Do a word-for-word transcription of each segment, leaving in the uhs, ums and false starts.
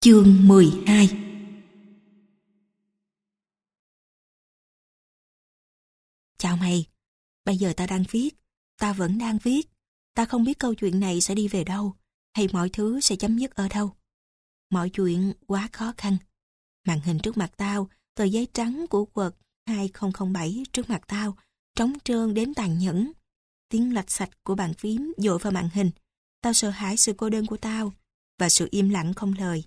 Chương mười hai. Chào mày, bây giờ tao đang viết, tao vẫn đang viết. Tao không biết câu chuyện này sẽ đi về đâu, hay mọi thứ sẽ chấm dứt ở đâu. Mọi chuyện quá khó khăn. Màn hình trước mặt tao, tờ giấy trắng của Word hai không không bảy trước mặt tao, trống trơn đến tàn nhẫn. Tiếng lạch xạch của bàn phím dội vào màn hình. Tao sợ hãi sự cô đơn của tao, và sự im lặng không lời.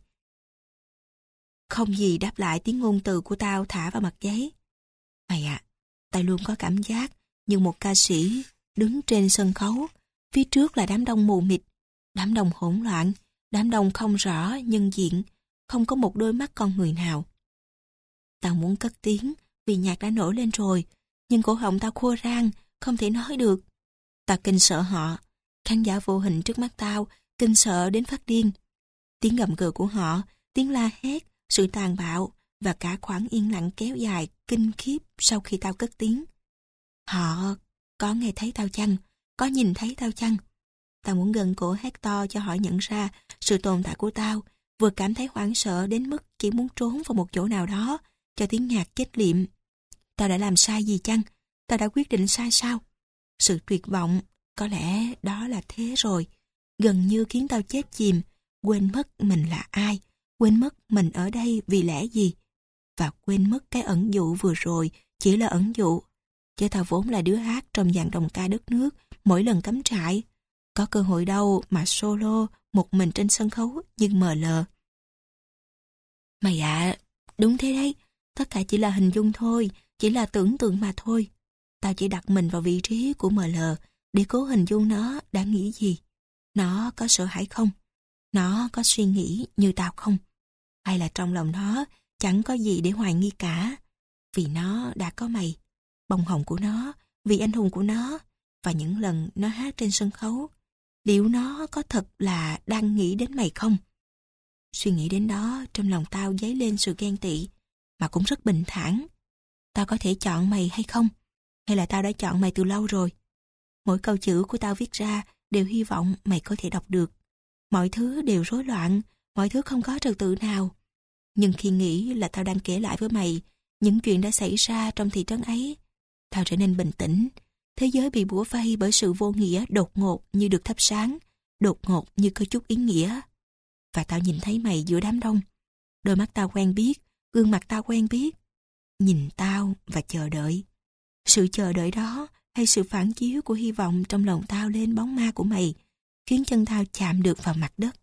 Không gì đáp lại tiếng ngôn từ của tao thả vào mặt giấy. Mày ạ, à, tao luôn có cảm giác như một ca sĩ đứng trên sân khấu. Phía trước là đám đông mù mịt, đám đông hỗn loạn, đám đông không rõ nhân diện, không có một đôi mắt con người nào. Tao muốn cất tiếng vì nhạc đã nổi lên rồi, nhưng cổ họng tao khô rang, không thể nói được. Tao kinh sợ họ, khán giả vô hình trước mắt tao, kinh sợ đến phát điên. Tiếng gầm gừ của họ, tiếng la hét, sự tàn bạo và cả khoảng yên lặng kéo dài kinh khiếp sau khi tao cất tiếng. Họ có nghe thấy tao chăng? Có nhìn thấy tao chăng? Tao muốn gần cổ hét to cho họ nhận ra sự tồn tại của tao, vừa cảm thấy hoảng sợ đến mức chỉ muốn trốn vào một chỗ nào đó cho tiếng nhạc chết liệm. Tao đã làm sai gì chăng? Tao đã quyết định sai sao? Sự tuyệt vọng, có lẽ đó là thế rồi, gần như khiến tao chết chìm, quên mất mình là ai, quên mất mình ở đây vì lẽ gì, và quên mất cái ẩn dụ vừa rồi chỉ là ẩn dụ. Chứ tao vốn là đứa hát trong dàn đồng ca đất nước mỗi lần cắm trại. Có cơ hội đâu mà solo một mình trên sân khấu nhưng em lờ. Mày ạ, à, đúng thế đấy, tất cả chỉ là hình dung thôi, chỉ là tưởng tượng mà thôi. Tao chỉ đặt mình vào vị trí của em lờ để cố hình dung nó đã nghĩ gì. Nó có sợ hãi không? Nó có suy nghĩ như tao không? Hay là trong lòng nó chẳng có gì để hoài nghi cả? Vì nó đã có mày, bông hồng của nó, vì anh hùng của nó, và những lần nó hát trên sân khấu. Liệu nó có thật là đang nghĩ đến mày không? Suy nghĩ đến đó, trong lòng tao dấy lên sự ghen tị, mà cũng rất bình thản. Tao có thể chọn mày hay không? Hay là tao đã chọn mày từ lâu rồi? Mỗi câu chữ của tao viết ra đều hy vọng mày có thể đọc được. Mọi thứ đều rối loạn, mọi thứ không có trật tự nào. Nhưng khi nghĩ là tao đang kể lại với mày những chuyện đã xảy ra trong thị trấn ấy, tao trở nên bình tĩnh. Thế giới bị bủa vây bởi sự vô nghĩa đột ngột như được thắp sáng, đột ngột như có chút ý nghĩa. Và tao nhìn thấy mày giữa đám đông. Đôi mắt tao quen biết, gương mặt tao quen biết. Nhìn tao và chờ đợi. Sự chờ đợi đó hay sự phản chiếu của hy vọng trong lòng tao lên bóng ma của mày khiến chân tao chạm được vào mặt đất.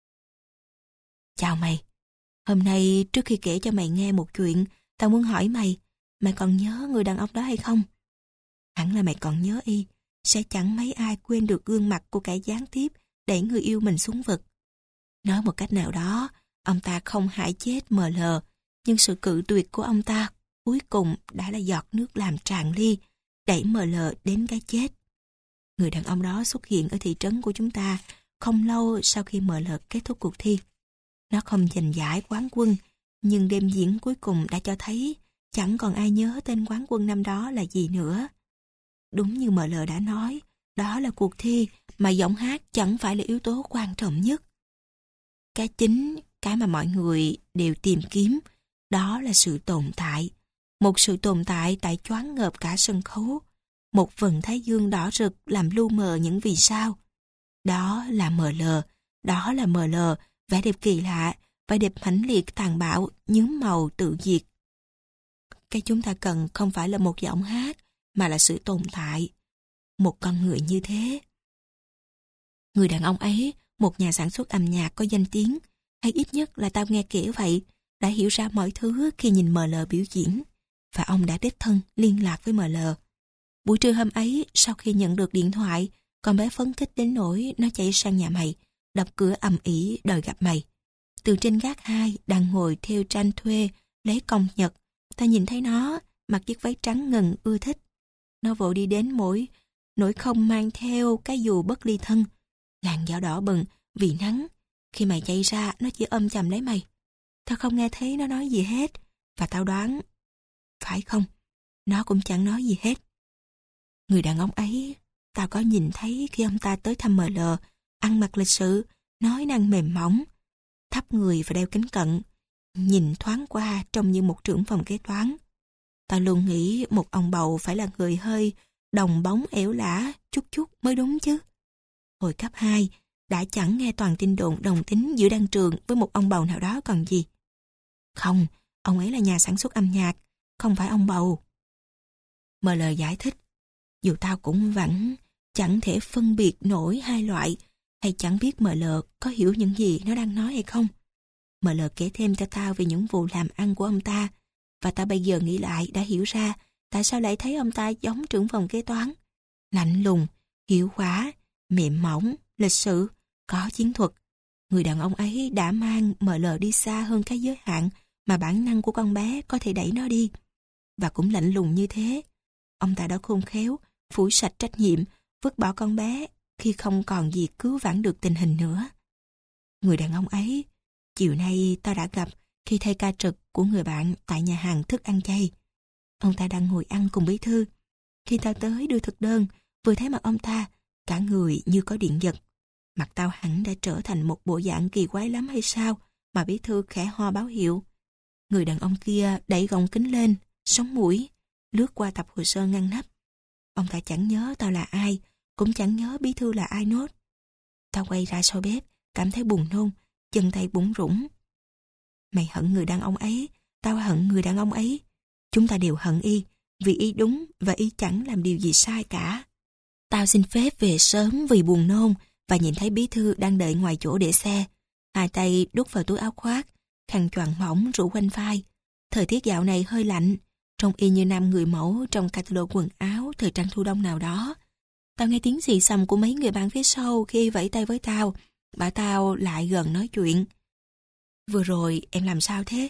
Chào mày. Hôm nay trước khi kể cho mày nghe một chuyện, tao muốn hỏi mày, mày còn nhớ người đàn ông đó hay không? Hẳn là mày còn nhớ y, sẽ chẳng mấy ai quên được gương mặt của kẻ gián tiếp đẩy người yêu mình xuống vực. Nói một cách nào đó, ông ta không hại chết em lờ, nhưng sự cự tuyệt của ông ta cuối cùng đã là giọt nước làm tràn ly, đẩy em lờ đến cái chết. Người đàn ông đó xuất hiện ở thị trấn của chúng ta không lâu sau khi em lờ kết thúc cuộc thi. Nó không giành giải quán quân, nhưng đêm diễn cuối cùng đã cho thấy chẳng còn ai nhớ tên quán quân năm đó là gì nữa. Đúng như em lờ đã nói, đó là cuộc thi mà giọng hát chẳng phải là yếu tố quan trọng nhất. Cái chính, cái mà mọi người đều tìm kiếm, đó là sự tồn tại. Một sự tồn tại tại choáng ngợp cả sân khấu. Một vầng thái dương đỏ rực làm lu mờ những vì sao. Đó là em lờ, đó là em lờ, vẻ đẹp kỳ lạ, vẻ đẹp mãnh liệt tàn bạo, nhuốm màu tự diệt. Cái chúng ta cần không phải là một giọng hát, mà là sự tồn tại. Một con người như thế. Người đàn ông ấy, một nhà sản xuất âm nhạc có danh tiếng, hay ít nhất là tao nghe kể vậy, đã hiểu ra mọi thứ khi nhìn em lờ biểu diễn. Và ông đã đích thân liên lạc với em lờ. Buổi trưa hôm ấy, sau khi nhận được điện thoại, con bé phấn khích đến nỗi nó chạy sang nhà mày, đập cửa ầm ĩ đòi gặp mày. Từ trên gác hai đang ngồi theo tranh thuê lấy công nhật, ta nhìn thấy nó mặc chiếc váy trắng ngần ưa thích. Nó vội đi đến mỗi nỗi không mang theo cái dù bất ly thân. Làn da đỏ bừng vì nắng. Khi mày chạy ra, nó chỉ ôm chầm lấy mày. Tao không nghe thấy nó nói gì hết, và tao đoán phải không, nó cũng chẳng nói gì hết. Người đàn ông ấy tao có nhìn thấy khi ông ta tới thăm em lờ, ăn mặc lịch sự, nói năng mềm mỏng. thấp người và đeo kính cận. Nhìn thoáng qua trông như một trưởng phòng kế toán. Tao luôn nghĩ một ông bầu phải là người hơi đồng bóng ẻo lả chút chút mới đúng chứ. Hồi cấp hai, đã chẳng nghe toàn tin đồn đồng tính giữa Đăng Trường với một ông bầu nào đó còn gì. Không, ông ấy là nhà sản xuất âm nhạc, không phải ông bầu. Mờ lờ giải thích, dù tao cũng vẫn chẳng thể phân biệt nổi hai loại, hay chẳng biết mờ lờ có hiểu những gì nó đang nói hay không. Mờ lờ kể thêm cho tao về những vụ làm ăn của ông ta, và tao bây giờ nghĩ lại đã hiểu ra tại sao lại thấy ông ta giống trưởng phòng kế toán. Lạnh lùng, hiệu quả, mềm mỏng, lịch sự, có chiến thuật. Người đàn ông ấy đã mang mờ lờ đi xa hơn cái giới hạn mà bản năng của con bé có thể đẩy nó đi. Và cũng lạnh lùng như thế, ông ta đã khôn khéo, phủi sạch trách nhiệm, vứt bỏ con bé khi không còn gì cứu vãn được tình hình nữa. Người đàn ông ấy, chiều nay tao đã gặp khi thay ca trực của người bạn tại nhà hàng thức ăn chay. Ông ta đang ngồi ăn cùng bí thư. Khi tao tới đưa thực đơn, vừa thấy mặt ông ta, cả người như có điện giật. Mặt tao hẳn đã trở thành một bộ dạng kỳ quái lắm hay sao mà bí thư khẽ ho báo hiệu. Người đàn ông kia đẩy gọng kính lên, sống mũi, lướt qua tập hồ sơ ngăn nắp. Ông ta chẳng nhớ tao là ai, cũng chẳng nhớ bí thư là ai nốt. Tao quay ra sau bếp, cảm thấy buồn nôn, chân tay bủn rủn. Mày hận người đàn ông ấy, tao hận người đàn ông ấy. Chúng ta đều hận y, vì y đúng và y chẳng làm điều gì sai cả. Tao xin phép về sớm vì buồn nôn và nhìn thấy bí thư đang đợi ngoài chỗ để xe. Hai tay đút vào túi áo khoác, khăn choàng mỏng rủ quanh vai. Thời tiết dạo này hơi lạnh, trông y như nam người mẫu trong catalog quần áo thời trang thu đông nào đó. Tao nghe tiếng xì xầm của mấy người bạn phía sau khi y vẫy tay với tao, bảo tao lại gần nói chuyện. Vừa rồi em làm sao thế?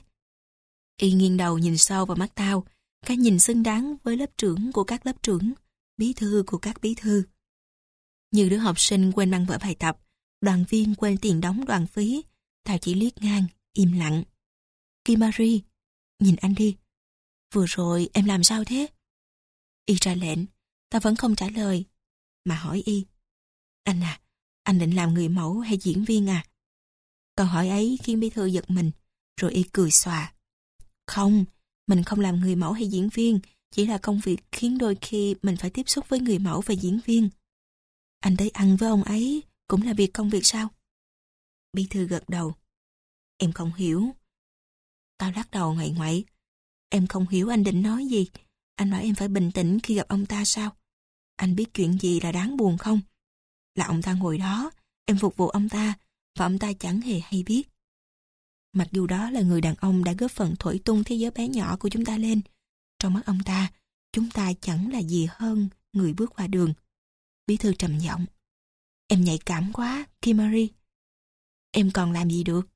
Y nghiêng đầu nhìn sâu vào mắt tao, cái nhìn xứng đáng với lớp trưởng của các lớp trưởng, bí thư của các bí thư. Như đứa học sinh quên mang vở bài tập, đoàn viên quên tiền đóng đoàn phí, tao chỉ liếc ngang, im lặng. Kimari, nhìn anh đi. Vừa rồi em làm sao thế? Y ra lệnh, tao vẫn không trả lời, mà hỏi y. Anh à, anh định làm người mẫu hay diễn viên à? Câu hỏi ấy khiến bí thư giật mình, rồi y cười xòa. Không, mình không làm người mẫu hay diễn viên, chỉ là công việc khiến đôi khi mình phải tiếp xúc với người mẫu và diễn viên. Anh tới ăn với ông ấy cũng là việc công việc sao? Bí thư gật đầu. Em không hiểu. Tao lắc đầu ngoại ngoại. Em không hiểu anh định nói gì. Anh bảo em phải bình tĩnh khi gặp ông ta sao? Anh biết chuyện gì là đáng buồn không? Là ông ta ngồi đó, em phục vụ ông ta, và ông ta chẳng hề hay biết. Mặc dù đó là người đàn ông đã góp phần thổi tung thế giới bé nhỏ của chúng ta lên, trong mắt ông ta, chúng ta chẳng là gì hơn người bước qua đường. Bí thư trầm giọng. Em nhạy cảm quá, Kimari. Em còn làm gì được?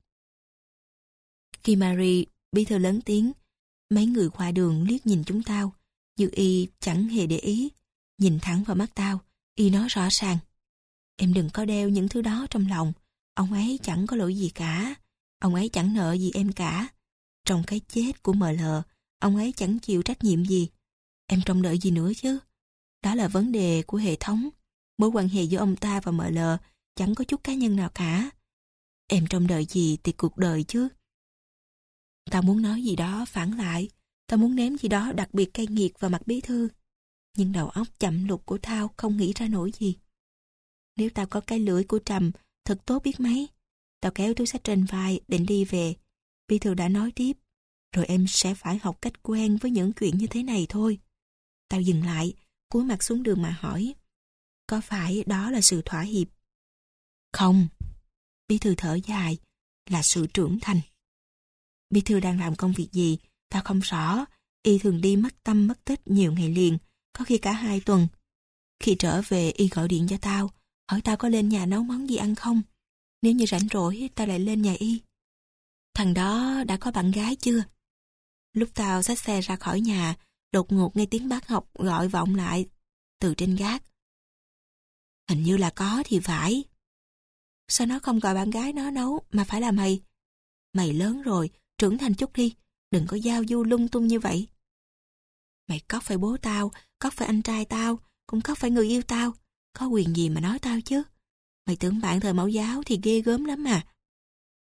Kimari, bí thư lớn tiếng. Mấy người qua đường liếc nhìn chúng tao, như y chẳng hề để ý. Nhìn thẳng vào mắt tao, y nói rõ ràng. Em đừng có đeo những thứ đó trong lòng. Ông ấy chẳng có lỗi gì cả. Ông ấy chẳng nợ gì em cả. Trong cái chết của em lờ, ông ấy chẳng chịu trách nhiệm gì. Em trông đợi gì nữa chứ? Đó là vấn đề của hệ thống. Mối quan hệ giữa ông ta và em lờ chẳng có chút cá nhân nào cả. Em trông đợi gì thì cuộc đời chứ. Tao muốn nói gì đó phản lại. Tao muốn ném gì đó đặc biệt cay nghiệt vào mặt bí thư. Nhưng đầu óc chậm lục của tao không nghĩ ra nổi gì. Nếu tao có cái lưỡi của Trầm, thật tốt biết mấy. Tao kéo túi xách trên vai, định đi về. Bí thư đã nói tiếp, rồi em sẽ phải học cách quen với những chuyện như thế này thôi. Tao dừng lại, cúi mặt xuống đường mà hỏi, có phải đó là sự thỏa hiệp? Không. Bí thư thở dài, là sự trưởng thành. Bí thư đang làm công việc gì, tao không rõ. Y thường đi mất tâm mất tích nhiều ngày liền, có khi cả hai tuần. Khi trở về, Y gọi điện cho tao, hỏi tao có lên nhà nấu món gì ăn không. Nếu như rảnh rỗi, tao lại lên nhà Y. Thằng đó đã có bạn gái chưa? Lúc tao xách xe ra khỏi nhà, đột ngột nghe tiếng bác học gọi vọng lại từ trên gác. Hình như là có thì phải. Sao nó không gọi bạn gái nó nấu mà phải là mày? Mày lớn rồi, trưởng thành chút đi, đừng có giao du lung tung như vậy. Mày cóc phải bố tao, cóc phải anh trai tao, cũng cóc phải người yêu tao. Có quyền gì mà nói tao chứ? Mày tưởng bạn thời mẫu giáo thì ghê gớm lắm à?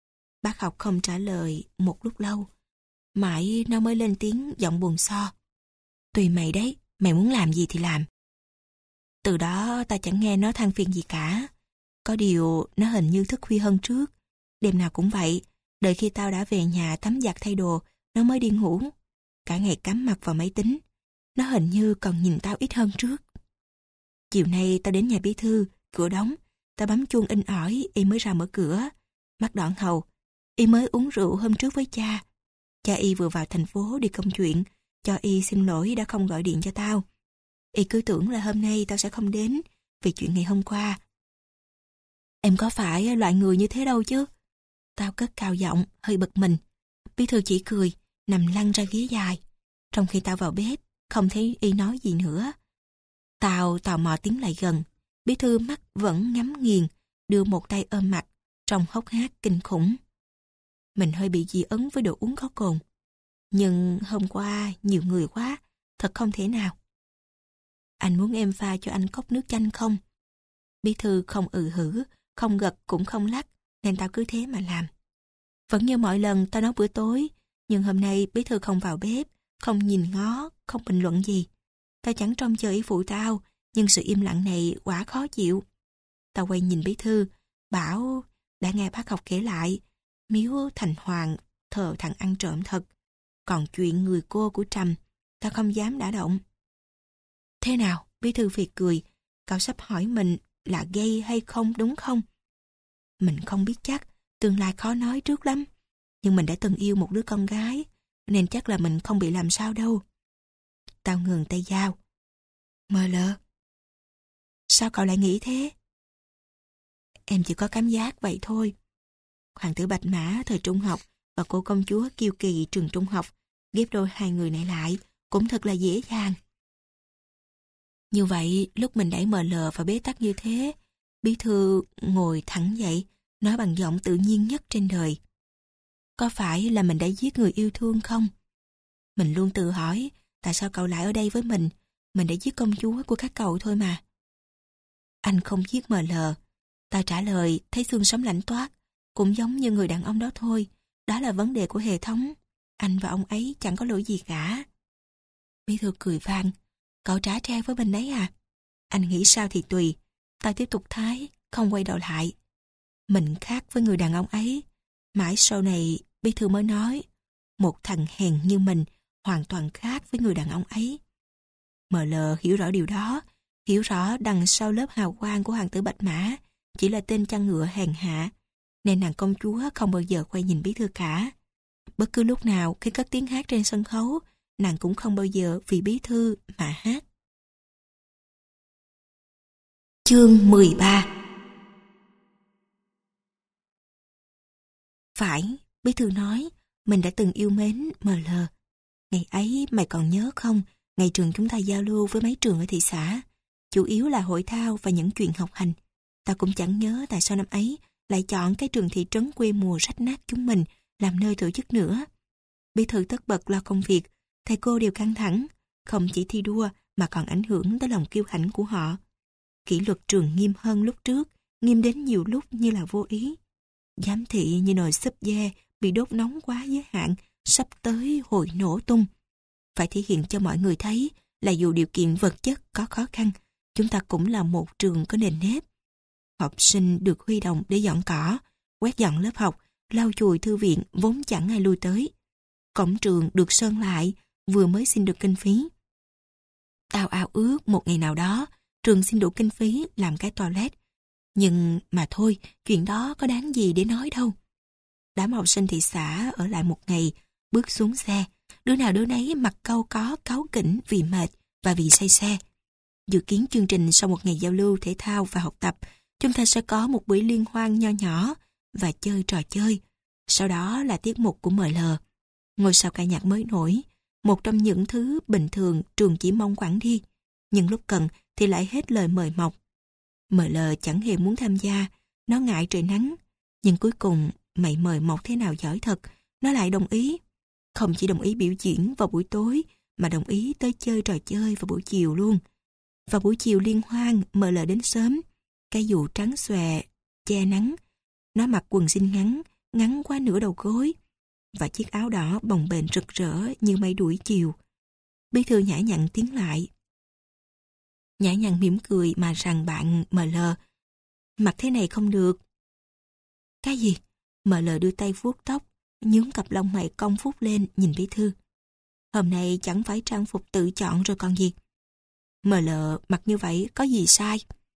Bác học không trả lời một lúc lâu. Mãi nó mới lên tiếng giọng buồn so. Tùy mày đấy, mày muốn làm gì thì làm. Từ đó ta chẳng nghe nó than phiền gì cả. Có điều nó hình như thức khuya hơn trước. Đêm nào cũng vậy, đợi khi tao đã về nhà tắm giặt thay đồ, nó mới đi ngủ. Cả ngày cắm mặt vào máy tính. Nó hình như còn nhìn tao ít hơn trước. Chiều nay tao đến nhà bí thư, cửa đóng. Tao bấm chuông in ỏi, y mới ra mở cửa. Mắt đỏ hầu, y mới uống rượu hôm trước với cha. Cha y vừa vào thành phố đi công chuyện, cho y xin lỗi đã không gọi điện cho tao. Y cứ tưởng là hôm nay tao sẽ không đến vì chuyện ngày hôm qua. Em có phải loại người như thế đâu chứ? Tao cất cao giọng, hơi bực mình. Bí thư chỉ cười, nằm lăn ra ghế dài. Trong khi tao vào bếp, không thấy y nói gì nữa. Tao tò mò tiến lại gần. Bí thư mắt vẫn nhắm nghiền, đưa một tay ôm mặt, trông hốc hác kinh khủng. Mình hơi bị dị ứng với đồ uống có cồn. Nhưng hôm qua nhiều người quá, thật không thể nào. Anh muốn em pha cho anh cốc nước chanh không? Bí thư không ừ hử, không gật cũng không lắc, nên tao cứ thế mà làm. Vẫn như mọi lần tao nấu bữa tối, nhưng hôm nay bí thư không vào bếp, không nhìn ngó, không bình luận gì. Tao chẳng trông chờ ý phụ tao, nhưng sự im lặng này quả khó chịu. Tao quay nhìn bí thư, bảo đã nghe bác học kể lại, miếu thành hoàng thờ thằng ăn trộm thật. Còn chuyện người cô của Trầm, tao không dám đả động. Thế nào? Bí thư phì cười, cậu sắp hỏi mình là gay hay không đúng không? Mình không biết chắc, tương lai khó nói trước lắm. Nhưng mình đã từng yêu một đứa con gái, nên chắc là mình không bị làm sao đâu. Tao ngừng tay dao. Mờ lờ. Sao cậu lại nghĩ thế? Em chỉ có cảm giác vậy thôi. Hoàng tử Bạch Mã thời trung học và cô công chúa Kiêu Kỳ trường trung học, ghép đôi hai người này lại cũng thật là dễ dàng. Như vậy, lúc mình đẩy mờ lờ và bế tắc như thế, bí thư ngồi thẳng dậy, nói bằng giọng tự nhiên nhất trên đời. Có phải là mình đã giết người yêu thương không? Mình luôn tự hỏi, tại sao cậu lại ở đây với mình? Mình đã giết công chúa của các cậu thôi mà. Anh không giết mờ lờ. Ta trả lời, thấy xương sống lạnh toát, cũng giống như người đàn ông đó thôi. Đó là vấn đề của hệ thống. Anh và ông ấy chẳng có lỗi gì cả. Bí thư cười vang. Cậu trả tre với mình đấy à? Anh nghĩ sao thì tùy. Ta tiếp tục thái, không quay đầu lại. Mình khác với người đàn ông ấy. Mãi sau này, bí thư mới nói, một thằng hèn như mình hoàn toàn khác với người đàn ông ấy. Mờ lờ hiểu rõ điều đó, hiểu rõ đằng sau lớp hào quang của hoàng tử Bạch Mã chỉ là tên chăn ngựa hèn hạ, nên nàng công chúa không bao giờ quay nhìn bí thư cả. Bất cứ lúc nào khi cất tiếng hát trên sân khấu, nàng cũng không bao giờ vì bí thư mà hát. Chương mười ba. Phải, bí thư nói, mình đã từng yêu mến mờ lờ. Ngày ấy mày còn nhớ không? Ngày trường chúng ta giao lưu với mấy trường ở thị xã, chủ yếu là hội thao và những chuyện học hành. Ta cũng chẳng nhớ tại sao năm ấy lại chọn cái trường thị trấn quê mùa rách nát chúng mình làm nơi tổ chức nữa. Bí thư tất bật lo công việc, thầy cô đều căng thẳng, không chỉ thi đua mà còn ảnh hưởng tới lòng kiêu hãnh của họ. Kỷ luật trường nghiêm hơn lúc trước, nghiêm đến nhiều lúc như là vô ý. Giám thị như nồi súp dê bị đốt nóng quá giới hạn, sắp tới hồi nổ tung. Phải thể hiện cho mọi người thấy là dù điều kiện vật chất có khó khăn, chúng ta cũng là một trường có nền nếp. Học sinh được huy động để dọn cỏ, quét dọn lớp học, lau chùi thư viện vốn chẳng ai lui tới. Cổng trường được sơn lại, vừa mới xin được kinh phí. Tao ao ước một ngày nào đó, trường xin đủ kinh phí làm cái toilet. Nhưng mà thôi, chuyện đó có đáng gì để nói đâu. Đám học sinh thị xã ở lại một ngày, bước xuống xe, đứa nào đứa nấy mặt cau có cáu kỉnh vì mệt và vì say xe. Dự kiến chương trình sau một ngày giao lưu thể thao và học tập, chúng ta sẽ có một buổi liên hoan nho nhỏ và chơi trò chơi. Sau đó là tiết mục của em lờ. Ngôi sao ca nhạc mới nổi, một trong những thứ bình thường trường chỉ mong quản đi, nhưng lúc cần thì lại hết lời mời mọc. em lờ chẳng hề muốn tham gia, nó ngại trời nắng, nhưng cuối cùng mày mời mọc thế nào giỏi thật, nó lại đồng ý. Không chỉ đồng ý biểu diễn vào buổi tối, mà đồng ý tới chơi trò chơi vào buổi chiều luôn. Vào buổi chiều liên hoan, em lờ đến sớm, cái dù trắng xòe, che nắng. Nó mặc quần jean ngắn, ngắn quá nửa đầu gối, và chiếc áo đỏ bồng bềnh rực rỡ như mây đuổi chiều. Bí thư nhã nhặn tiến lại. Nhã nhặn mỉm cười mà rằng bạn em lờ, mặc thế này không được. Cái gì? em lờ đưa tay vuốt tóc, nhướng cặp lông mày cong phúc lên nhìn bí thư. Hôm nay chẳng phải trang phục tự chọn rồi còn gì. em lờ mặc như vậy có gì sai?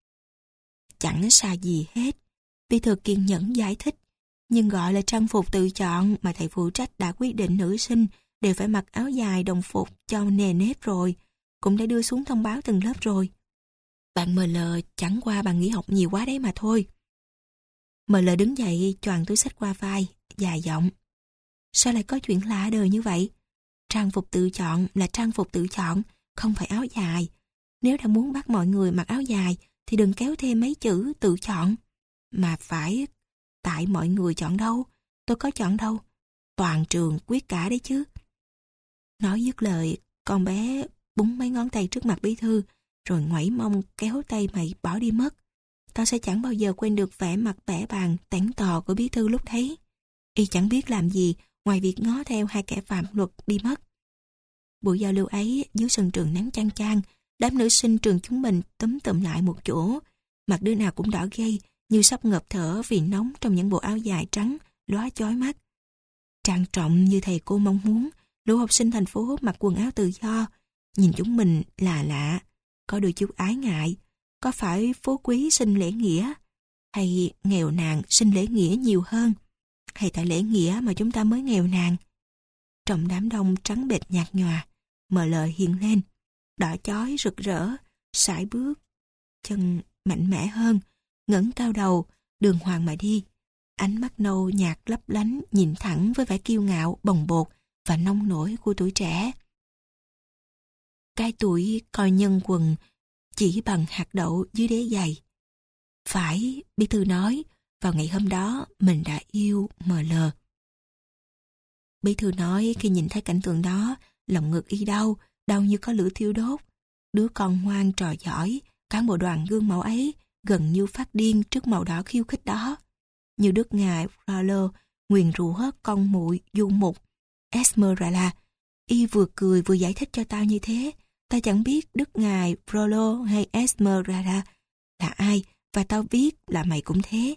Chẳng sai gì hết. Bí thư kiên nhẫn giải thích. Nhưng gọi là trang phục tự chọn mà thầy phụ trách đã quyết định nữ sinh đều phải mặc áo dài đồng phục cho nề nếp rồi. Cũng đã đưa xuống thông báo từng lớp rồi. Bạn em lờ chẳng qua bạn nghỉ học nhiều quá đấy mà thôi. em lờ đứng dậy choàng túi xách qua vai, dài giọng. Sao lại có chuyện lạ đời như vậy? Trang phục tự chọn là trang phục tự chọn, không phải áo dài. Nếu đã muốn bắt mọi người mặc áo dài thì đừng kéo thêm mấy chữ tự chọn. Mà phải tại mọi người chọn đâu, tôi có chọn đâu. Toàn trường quyết cả đấy chứ. Nói dứt lời, con bé búng mấy ngón tay trước mặt bí thư, rồi ngoảy mông kéo tay mày bỏ đi mất. Tao sẽ chẳng bao giờ quên được vẻ mặt bẽ bàng, tẻn tò của bí thư lúc đấy. Y chẳng biết làm gì ngoài việc ngó theo hai kẻ phạm luật đi mất. Buổi giao lưu ấy dưới sân trường nắng chang chang, đám nữ sinh trường chúng mình túm tụm lại một chỗ, mặt đứa nào cũng đỏ gay, như sắp ngợp thở vì nóng trong những bộ áo dài trắng, lóa chói mắt. Trang trọng như thầy cô mong muốn, lũ học sinh thành phố mặc quần áo tự do, nhìn chúng mình là lạ, có đôi chút ái ngại. Có phải phú quý sinh lễ nghĩa, hay nghèo nàn sinh lễ nghĩa nhiều hơn, hay tại lễ nghĩa mà chúng ta mới nghèo nàn? Trong đám đông trắng bệch nhạt nhòa, em lờ hiện lên, đỏ chói rực rỡ, sải bước, chân mạnh mẽ hơn, ngẩng cao đầu, đường hoàng mà đi. Ánh mắt nâu nhạt lấp lánh nhìn thẳng với vẻ kiêu ngạo, bồng bột và nông nổi của tuổi trẻ. Cái tuổi coi nhân quần chỉ bằng hạt đậu dưới đế giày. Phải, bí thư nói, vào ngày hôm đó mình đã yêu em lờ. Bí thư nói khi nhìn thấy cảnh tượng đó, lòng ngực y đau, đau như có lửa thiêu đốt. Đứa con ngoan trò giỏi, cán bộ đoàn gương mẫu ấy gần như phát điên trước màu đỏ khiêu khích đó. Như đức ngài Rollo nguyền rủa con muội du mục Esmeralda. Y vừa cười vừa giải thích cho tao như thế. Tao chẳng biết đức ngài Rollo hay Esmeralda là ai, và tao biết là mày cũng thế.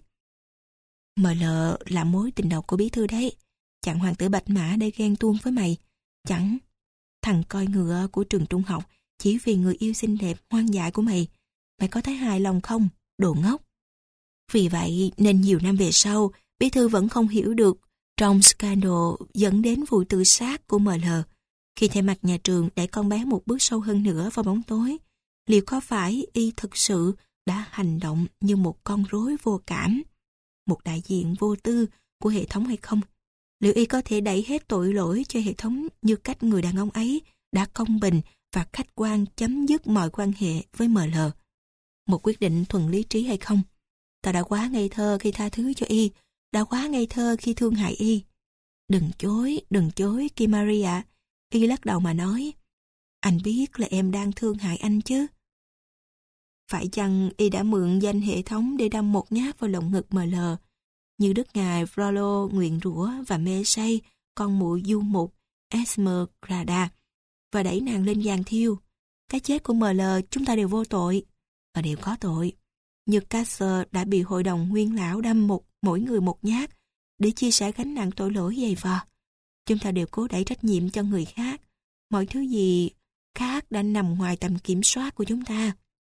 em lờ là mối tình đầu của bí thư đấy. Chẳng hoàng tử bạch mã để ghen tuông với mày. Chẳng thằng coi ngựa của trường trung học chỉ vì người yêu xinh đẹp hoang dại của mày. Mày có thấy hài lòng không, đồ ngốc? Vì vậy nên nhiều năm về sau, bí thư vẫn không hiểu được trong scandal dẫn đến vụ tự sát của em lờ. Khi thay mặt nhà trường đẩy con bé một bước sâu hơn nữa vào bóng tối, liệu có phải y thực sự đã hành động như một con rối vô cảm, một đại diện vô tư của hệ thống hay không? Liệu y có thể đẩy hết tội lỗi cho hệ thống như cách người đàn ông ấy đã công bình và khách quan chấm dứt mọi quan hệ với em lờ? Một quyết định thuần lý trí hay không? Tao đã quá ngây thơ khi tha thứ cho y, đã quá ngây thơ khi thương hại y. Đừng chối, đừng chối, Kim Maria. Y lắc đầu mà nói, anh biết là em đang thương hại anh chứ. Phải chăng y đã mượn danh hệ thống để đâm một nhát vào lồng ngực em lờ, như đức ngài Rollo nguyện rủa và mê say con muội du mục Esmeralda và đẩy nàng lên giàn thiêu. Cái chết của em lờ chúng ta đều vô tội, và đều có tội. Như Caesar đã bị hội đồng nguyên lão đâm một mỗi người một nhát để chia sẻ gánh nặng tội lỗi dày vò. Chúng ta đều cố đẩy trách nhiệm cho người khác. Mọi thứ gì khác đã nằm ngoài tầm kiểm soát của chúng ta.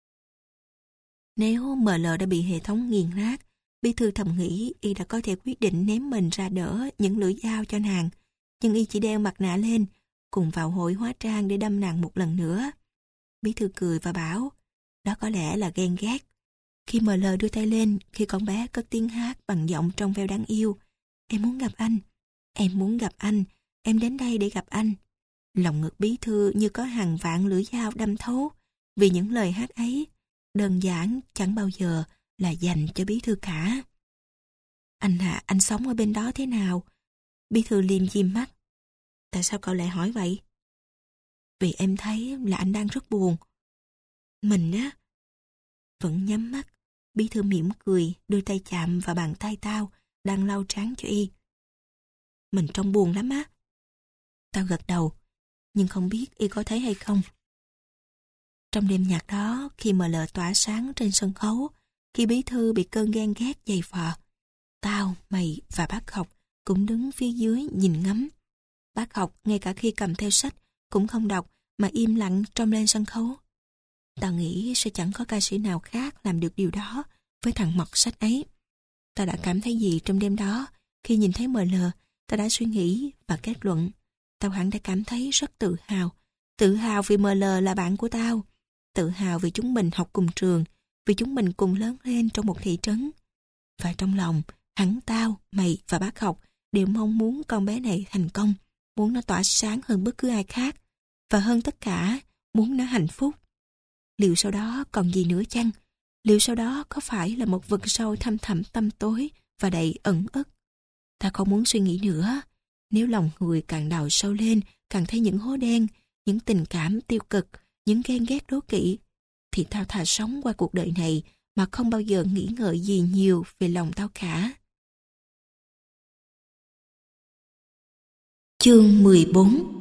Nếu em lờ đã bị hệ thống nghiền nát, bí thư thầm nghĩ y đã có thể quyết định ném mình ra đỡ những lưỡi dao cho nàng. Nhưng y chỉ đeo mặt nạ lên, cùng vào hội hóa trang để đâm nàng một lần nữa. Bí thư cười và bảo, đó có lẽ là ghen ghét. Khi em lờ đưa tay lên, khi con bé cất tiếng hát bằng giọng trong veo đáng yêu, em muốn gặp anh, em muốn gặp anh, em đến đây để gặp anh. Lòng ngực bí thư như có hàng vạn lưỡi dao đâm thấu, vì những lời hát ấy, đơn giản chẳng bao giờ là dành cho bí thư cả. Anh à, anh sống ở bên đó thế nào? Bí thư liêm diêm mắt. Tại sao cậu lại hỏi vậy? Vì em thấy là anh đang rất buồn. Mình á, vẫn nhắm mắt, bí thư mỉm cười, đưa tay chạm vào bàn tay tao, đang lau trán cho y. mình trông buồn lắm á. Tao gật đầu, nhưng không biết y có thấy hay không. Trong đêm nhạc đó, khi mờ lờ tỏa sáng trên sân khấu, khi bí thư bị cơn ghen ghét dày vò, tao, mày và bác học cũng đứng phía dưới nhìn ngắm. Bác học ngay cả khi cầm theo sách cũng không đọc mà im lặng trông lên sân khấu. Tao nghĩ sẽ chẳng có ca sĩ nào khác làm được điều đó với thằng mọt sách ấy. Tao đã cảm thấy gì trong đêm đó khi nhìn thấy mờ lờ, tao đã suy nghĩ và kết luận. Tao hẳn đã cảm thấy rất tự hào. Tự hào vì em lờ là bạn của tao. Tự hào vì chúng mình học cùng trường, vì chúng mình cùng lớn lên trong một thị trấn. Và trong lòng, hẳn tao, mày và bác học đều mong muốn con bé này thành công, muốn nó tỏa sáng hơn bất cứ ai khác, và hơn tất cả, muốn nó hạnh phúc. Liệu sau đó còn gì nữa chăng? Liệu sau đó có phải là một vực sâu thăm thẳm tăm tối và đầy ẩn ức? Ta không muốn suy nghĩ nữa. Nếu lòng người càng đào sâu lên, càng thấy những hố đen, những tình cảm tiêu cực, những ghen ghét đố kỵ, thì tao thà sống qua cuộc đời này mà không bao giờ nghĩ ngợi gì nhiều về lòng tao cả. Chương mười bốn.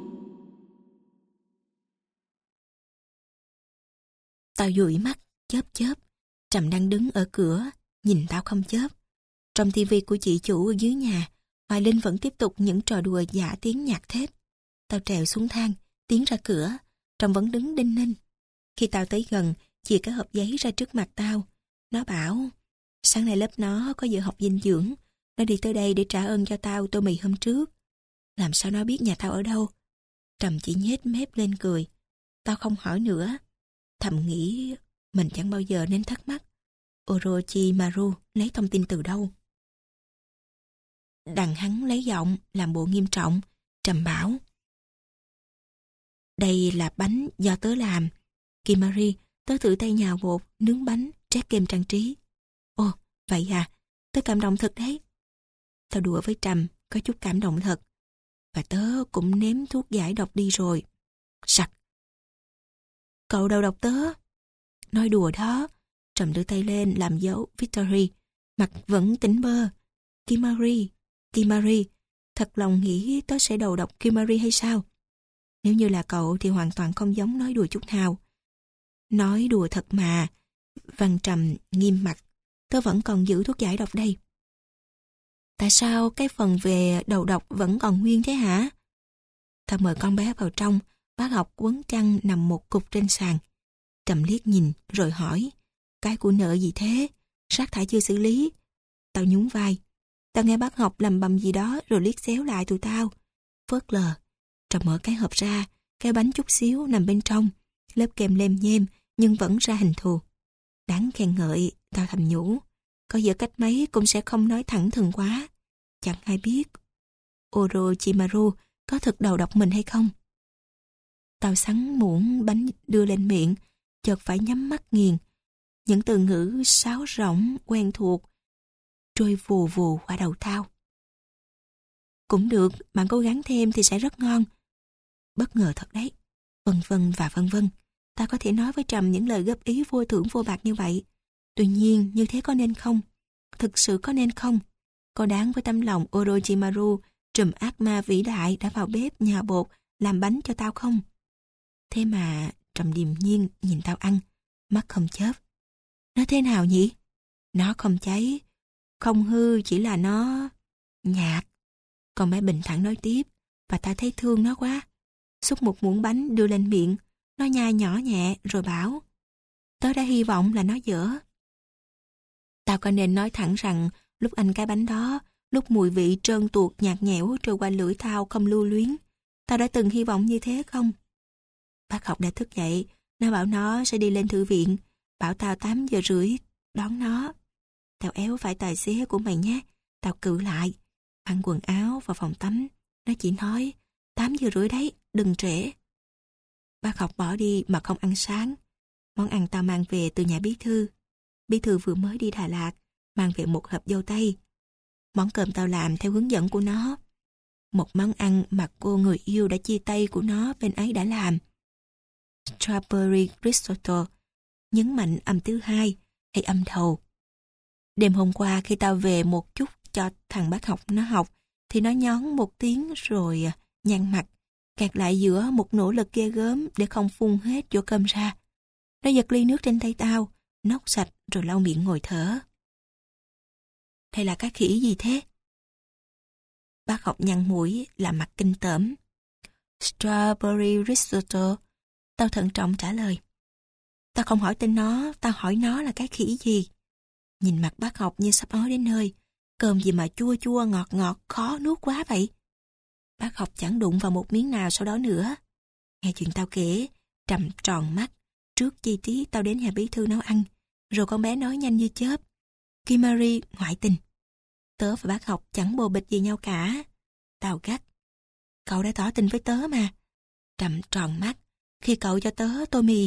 Tao dụi mắt, chớp chớp. Trầm đang đứng ở cửa, nhìn tao không chớp. Trong tivi của chị chủ ở dưới nhà, Hoài Linh vẫn tiếp tục những trò đùa giả tiếng nhạc thết. Tao trèo xuống thang, tiến ra cửa, Trầm vẫn đứng đinh ninh. Khi tao tới gần, chìa cái hộp giấy ra trước mặt tao. Nó bảo, sáng nay lớp nó có giờ học dinh dưỡng. Nó đi tới đây để trả ơn cho tao tô mì hôm trước. Làm sao nó biết nhà tao ở đâu? Trầm chỉ nhếch mép lên cười. Tao không hỏi nữa. Thầm nghĩ mình chẳng bao giờ nên thắc mắc Orochimaru lấy thông tin từ đâu. Đằng hắn lấy giọng làm bộ nghiêm trọng. Trầm bảo, đây là bánh do tớ làm. Kimari, tớ tự tay nhào bột, nướng bánh, trét kem trang trí. Ồ, vậy à, tớ cảm động thật đấy. Tao đùa với Trầm, có chút cảm động thật. Và tớ cũng nếm thuốc giải độc đi rồi. Sặc. Cậu đầu độc tớ. Nói đùa đó. Trầm đưa tay lên làm dấu Victory. Mặt vẫn tỉnh bơ. Kimari, Kimari, thật lòng nghĩ tớ sẽ đầu độc Kimari hay sao? Nếu như là cậu thì hoàn toàn không giống nói đùa chút nào. Nói đùa thật mà. Văn Trầm nghiêm mặt. Tớ vẫn còn giữ thuốc giải độc đây. Tại sao cái phần về đầu độc vẫn còn nguyên thế hả? Tao mời con bé vào trong. Bác học quấn chăn nằm một cục trên sàn. Trầm liếc nhìn rồi hỏi, cái của nợ gì thế? Rác thải chưa xử lý. Tao nhún vai. Tao nghe bác học lầm bầm gì đó rồi liếc xéo lại tụi tao. Phớt lờ. Trầm mở cái hộp ra. Cái bánh chút xíu nằm bên trong. Lớp kem lem nhem nhưng vẫn ra hình thù. Đáng khen ngợi, tao thầm nhủ. Có giờ cách mấy cũng sẽ không nói thẳng thừng quá. Chẳng ai biết Orochimaru có thực đầu độc mình hay không. Tao sắn muỗng bánh đưa lên miệng, chợt phải nhắm mắt nghiền. Những từ ngữ sáo rỗng quen thuộc trôi vù vù qua đầu tao. Cũng được, bạn cố gắng thêm thì sẽ rất ngon. Bất ngờ thật đấy. Vân vân và vân vân. Ta có thể nói với Trầm những lời góp ý vô thưởng vô bạc như vậy. Tuy nhiên, như thế có nên không? Thực sự có nên không? Có đáng với tâm lòng Orochimaru, trùm ác ma vĩ đại đã vào bếp nhào bột làm bánh cho tao không? Thế mà Trầm điềm nhiên nhìn tao ăn, mắt không chớp. Nó thế nào nhỉ? Nó không cháy, không hư, chỉ là nó nhạt. Còn bé bình thản nói tiếp, và ta thấy thương nó quá. Xúc một muỗng bánh đưa lên miệng, nó nhai nhỏ nhẹ rồi bảo, tớ đã hy vọng là nó dở. Tao có nên nói thẳng rằng lúc ăn cái bánh đó, lúc mùi vị trơn tuột nhạt nhẽo trôi qua lưỡi tao không lưu luyến, tao đã từng hy vọng như thế không? Bác học đã thức dậy, nó bảo nó sẽ đi lên thư viện, bảo tao tám giờ rưỡi đón nó. Tao éo phải tài xế của mày nhé, tao cự lại, ăn quần áo vào phòng tắm. Nó chỉ nói, tám giờ rưỡi đấy, đừng trễ. Bác học bỏ đi mà không ăn sáng. Món ăn tao mang về từ nhà bí thư. Bí thư vừa mới đi Đà Lạt, mang về một hộp dâu tây. Món cơm tao làm theo hướng dẫn của nó. Một món ăn mà cô người yêu đã chia tay của nó bên ấy đã làm. Strawberry risotto, nhấn mạnh âm thứ hai hay âm đầu. Đêm hôm qua khi tao về một chút cho thằng bác học nó học, thì nó nhón một tiếng rồi nhăn mặt, kẹt lại giữa một nỗ lực ghê gớm để không phun hết chỗ cơm ra. Nó giật ly nước trên tay tao, nốc sạch rồi lau miệng ngồi thở. Đây là cái khỉ gì thế? Bác học nhăn mũi, làm mặt kinh tởm. Strawberry risotto. Tao thận trọng trả lời. Tao không hỏi tên nó, tao hỏi nó là cái khỉ gì. Nhìn mặt bác học như sắp ói đến nơi. Cơm gì mà chua chua ngọt ngọt khó nuốt quá vậy. Bác học chẳng đụng vào một miếng nào sau đó nữa. Nghe chuyện tao kể, trầm tròn mắt. Trước chi tiết tao đến nhà bí thư nấu ăn. Rồi con bé nói nhanh như chớp. Kimari ngoại tình. Tớ và bác học chẳng bồ bịch gì nhau cả. Tao gắt. Cậu đã tỏ tình với tớ mà. Trầm tròn mắt. Khi cậu cho tớ tô mì.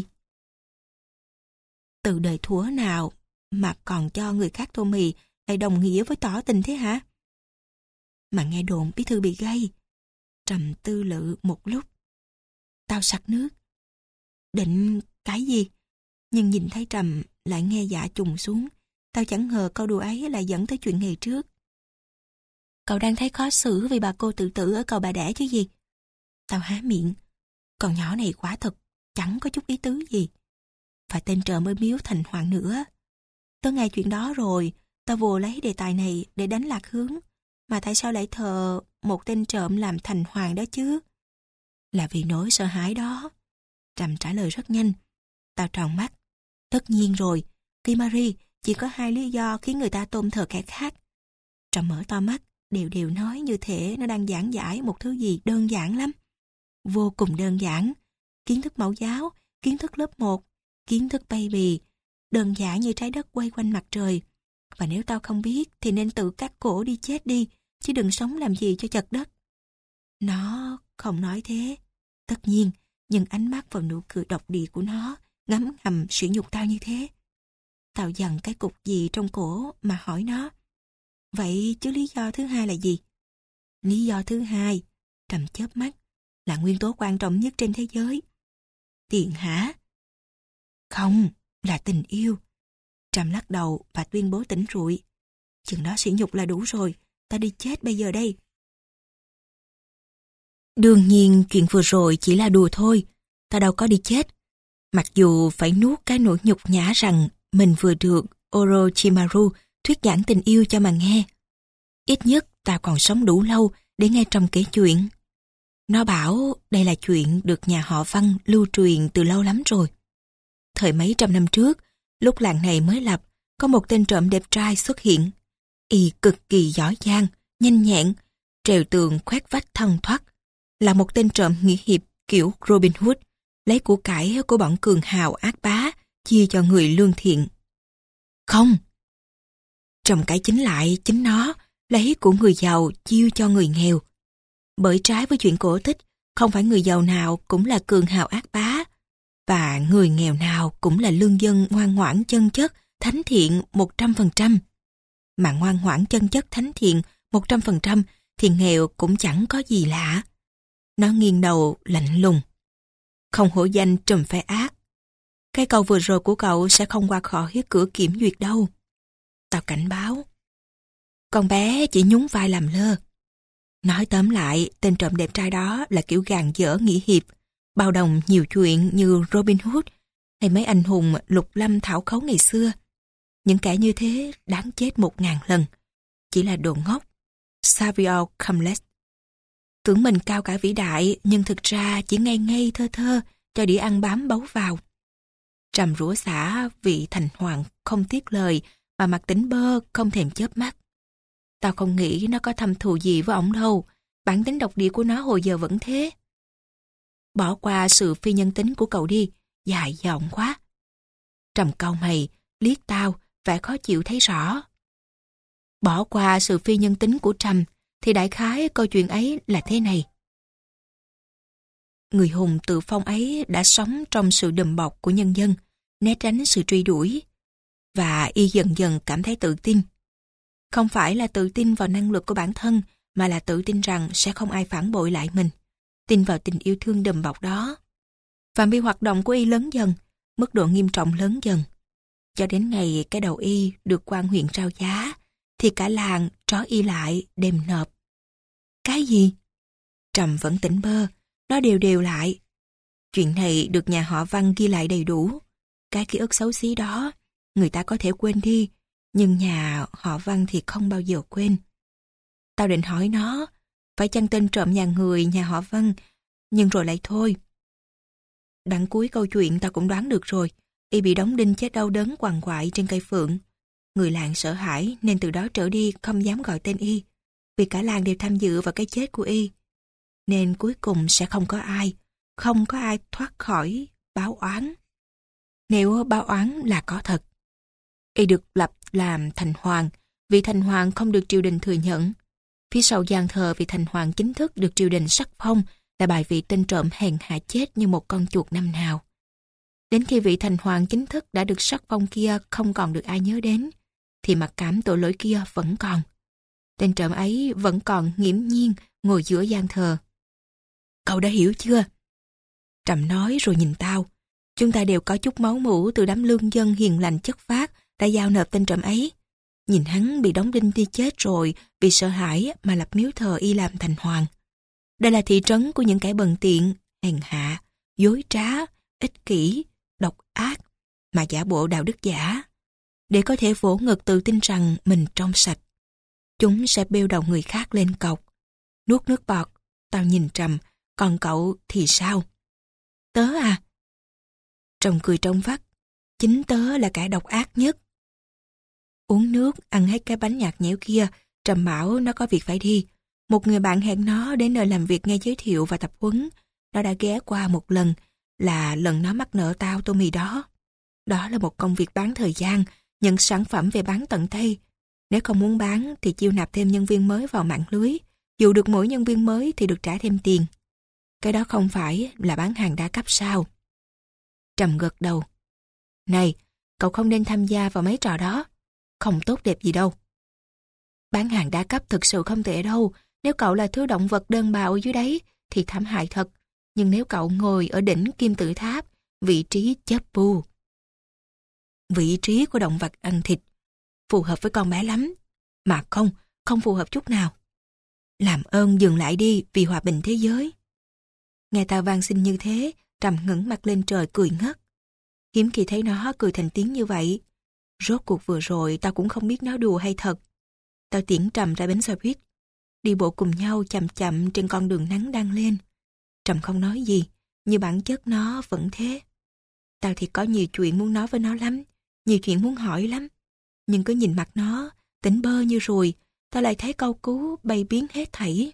Từ đời thuở nào mà còn cho người khác tô mì lại đồng nghĩa với tỏ tình thế hả? Mà nghe đồn bí thư bị gay. Trầm tư lự một lúc. Tao sặc nước. Định cái gì? Nhưng nhìn thấy Trầm lại nghe dạ trùng xuống. Tao chẳng ngờ câu đùa ấy lại dẫn tới chuyện ngày trước. Cậu đang thấy khó xử vì bà cô tự tử ở cầu Bà Đẻ chứ gì? Tao há miệng. Con nhỏ này quả thật chẳng có chút ý tứ gì. Phải tên trợ mới miếu thành hoàng nữa. Tớ nghe chuyện đó rồi, tao vô lấy đề tài này để đánh lạc hướng. Mà tại sao lại thờ một tên trộm làm thành hoàng đó chứ? Là vì nỗi sợ hãi đó. Trầm trả lời rất nhanh. Tao tròn mắt. Tất nhiên rồi, Kimari chỉ có hai lý do khiến người ta tôn thờ kẻ khác. Trầm mở to mắt, đều đều nói như thể nó đang giảng giải một thứ gì đơn giản lắm. Vô cùng đơn giản. Kiến thức mẫu giáo, kiến thức lớp một, kiến thức baby, đơn giản như trái đất quay quanh mặt trời. Và nếu tao không biết thì nên tự cắt cổ đi chết đi, chứ đừng sống làm gì cho chật đất. Nó không nói thế. Tất nhiên, nhưng ánh mắt và nụ cười độc địa của nó ngấm ngầm sỉ nhục tao như thế. Tao dằn cái cục gì trong cổ mà hỏi nó. Vậy chứ lý do thứ hai là gì? Lý do thứ hai, Trầm chớp mắt, là nguyên tố quan trọng nhất trên thế giới. Tiền hả? Không, là tình yêu. Trầm lắc đầu và tuyên bố tỉnh rụi. Chừng đó sỉ nhục là đủ rồi, ta đi chết bây giờ đây. Đương nhiên chuyện vừa rồi chỉ là đùa thôi, ta đâu có đi chết. Mặc dù phải nuốt cái nỗi nhục nhã rằng mình vừa được Orochimaru thuyết giảng tình yêu cho mà nghe. Ít nhất ta còn sống đủ lâu để nghe Trầm kể chuyện. Nó bảo đây là chuyện được nhà họ Văn lưu truyền từ lâu lắm rồi. Thời mấy trăm năm trước, lúc làng này mới lập, có một tên trộm đẹp trai xuất hiện. Y cực kỳ giỏi giang, nhanh nhẹn, trèo tường khoét vách thân thoát. Là một tên trộm nghĩa hiệp kiểu Robin Hood, lấy của cải của bọn cường hào ác bá, chia cho người lương thiện. Không! Trầm cải chính lại chính nó, lấy của người giàu chiêu cho người nghèo. Bởi trái với chuyện cổ tích, không phải người giàu nào cũng là cường hào ác bá, và người nghèo nào cũng là lương dân ngoan ngoãn chân chất, thánh thiện một trăm phần trăm. Mà ngoan ngoãn chân chất thánh thiện một trăm phần trăm thì nghèo cũng chẳng có gì lạ. Nó nghiêng đầu lạnh lùng. Không hổ danh Trùm Phái Ác. Cái câu vừa rồi của cậu sẽ không qua khỏi cửa kiểm duyệt đâu. Tao cảnh báo. Con bé chỉ nhún vai làm lơ. Nói tóm lại, tên trộm đẹp trai đó là kiểu gàn dở nghĩa hiệp, bao đồng nhiều chuyện như Robin Hood hay mấy anh hùng lục lâm thảo khấu ngày xưa. Những kẻ như thế đáng chết một ngàn lần. Chỉ là đồ ngốc. Savio Comles. Tưởng mình cao cả vĩ đại, nhưng thực ra chỉ ngây ngây thơ thơ cho đĩa ăn bám bấu vào. Trầm rủa xả vị thành hoàng không tiếc lời, mà mặt tỉnh bơ không thèm chớp mắt. Tao không nghĩ nó có thâm thù gì với ổng đâu, bản tính độc địa của nó hồi giờ vẫn thế. Bỏ qua sự phi nhân tính của cậu đi, dài dòng quá. Trầm cau mày, liếc tao, vẻ khó chịu thấy rõ. Bỏ qua sự phi nhân tính của Trầm, thì đại khái câu chuyện ấy là thế này. Người hùng tự phong ấy đã sống trong sự đùm bọc của nhân dân, né tránh sự truy đuổi, và y dần dần cảm thấy tự tin. Không phải là tự tin vào năng lực của bản thân, mà là tự tin rằng sẽ không ai phản bội lại mình. Tin vào tình yêu thương đùm bọc đó. Phạm vi hoạt động của y lớn dần, mức độ nghiêm trọng lớn dần. Cho đến ngày cái đầu y được quan huyện trao giá, thì cả làng trói y lại đêm nộp. Cái gì? Trầm vẫn tỉnh bơ, nó đều đều lại. Chuyện này được nhà họ Văn ghi lại đầy đủ. Cái ký ức xấu xí đó, người ta có thể quên đi, nhưng nhà họ Văn thì không bao giờ quên. Tao định hỏi nó, phải chăng tên trộm nhà người nhà họ Văn, nhưng rồi lại thôi. Đoạn cuối câu chuyện tao cũng đoán được rồi, y bị đóng đinh chết đau đớn quằn quại trên cây phượng. Người làng sợ hãi nên từ đó trở đi không dám gọi tên y, vì cả làng đều tham dự vào cái chết của y. Nên cuối cùng sẽ không có ai, không có ai thoát khỏi báo oán. Nếu báo oán là có thật, y được lập làm thành hoàng, vị thành hoàng không được triều đình thừa nhận. Phía sau gian thờ vị thành hoàng chính thức được triều đình sắc phong là bài vị tên trộm hèn hạ chết như một con chuột năm nào. Đến khi vị thành hoàng chính thức đã được sắc phong kia không còn được ai nhớ đến, thì mặc cảm tội lỗi kia vẫn còn. Tên trộm ấy vẫn còn nghiễm nhiên ngồi giữa gian thờ. Cậu đã hiểu chưa? Trầm nói rồi nhìn tao. Chúng ta đều có chút máu mủ từ đám lương dân hiền lành chất phác đã giao nộp tên trộm ấy. Nhìn hắn bị đóng đinh đi chết rồi vì sợ hãi mà lập miếu thờ y làm thành hoàng. Đây là thị trấn của những kẻ bần tiện, hèn hạ, dối trá, ích kỷ, độc ác, mà giả bộ đạo đức giả. Để có thể vỗ ngực tự tin rằng mình trong sạch, chúng sẽ bêu đầu người khác lên cọc. Nuốt nước bọt, tao nhìn Trầm, còn cậu thì sao? Tớ à? Trầm cười trong vắt, chính tớ là kẻ độc ác nhất. Uống nước, ăn hết cái bánh nhạt nhẽo kia, Trầm bảo nó có việc phải đi. Một người bạn hẹn nó đến nơi làm việc nghe giới thiệu và tập huấn. Nó đã ghé qua một lần, là lần nó mắc nợ tao tô mì đó. Đó là một công việc bán thời gian, nhận sản phẩm về bán tận tay. Nếu không muốn bán thì chiêu nạp thêm nhân viên mới vào mạng lưới. Dù được mỗi nhân viên mới thì được trả thêm tiền. Cái đó không phải là bán hàng đa cấp sao? Trầm gật đầu. Này, cậu không nên tham gia vào mấy trò đó. Không tốt đẹp gì đâu. Bán hàng đa cấp thực sự không tệ đâu. Nếu cậu là thứ động vật đơn bào ở dưới đấy thì thảm hại thật. Nhưng nếu cậu ngồi ở đỉnh kim tự tháp, vị trí chớp bu. Vị trí của động vật ăn thịt phù hợp với con bé lắm. Mà không, không phù hợp chút nào. Làm ơn dừng lại đi vì hòa bình thế giới. Nghe tao van xin như thế, Trầm ngẩng mặt lên trời cười ngất. Hiếm khi thấy nó cười thành tiếng như vậy. Rốt cuộc vừa rồi tao cũng không biết nó đùa hay thật. Tao tiễn Trầm ra bến xe buýt. Đi bộ cùng nhau chậm chậm trên con đường nắng đang lên. Trầm không nói gì, như bản chất nó vẫn thế. Tao thì có nhiều chuyện muốn nói với nó lắm, nhiều chuyện muốn hỏi lắm. Nhưng cứ nhìn mặt nó, tỉnh bơ như ruồi, tao lại thấy câu cú bay biến hết thảy.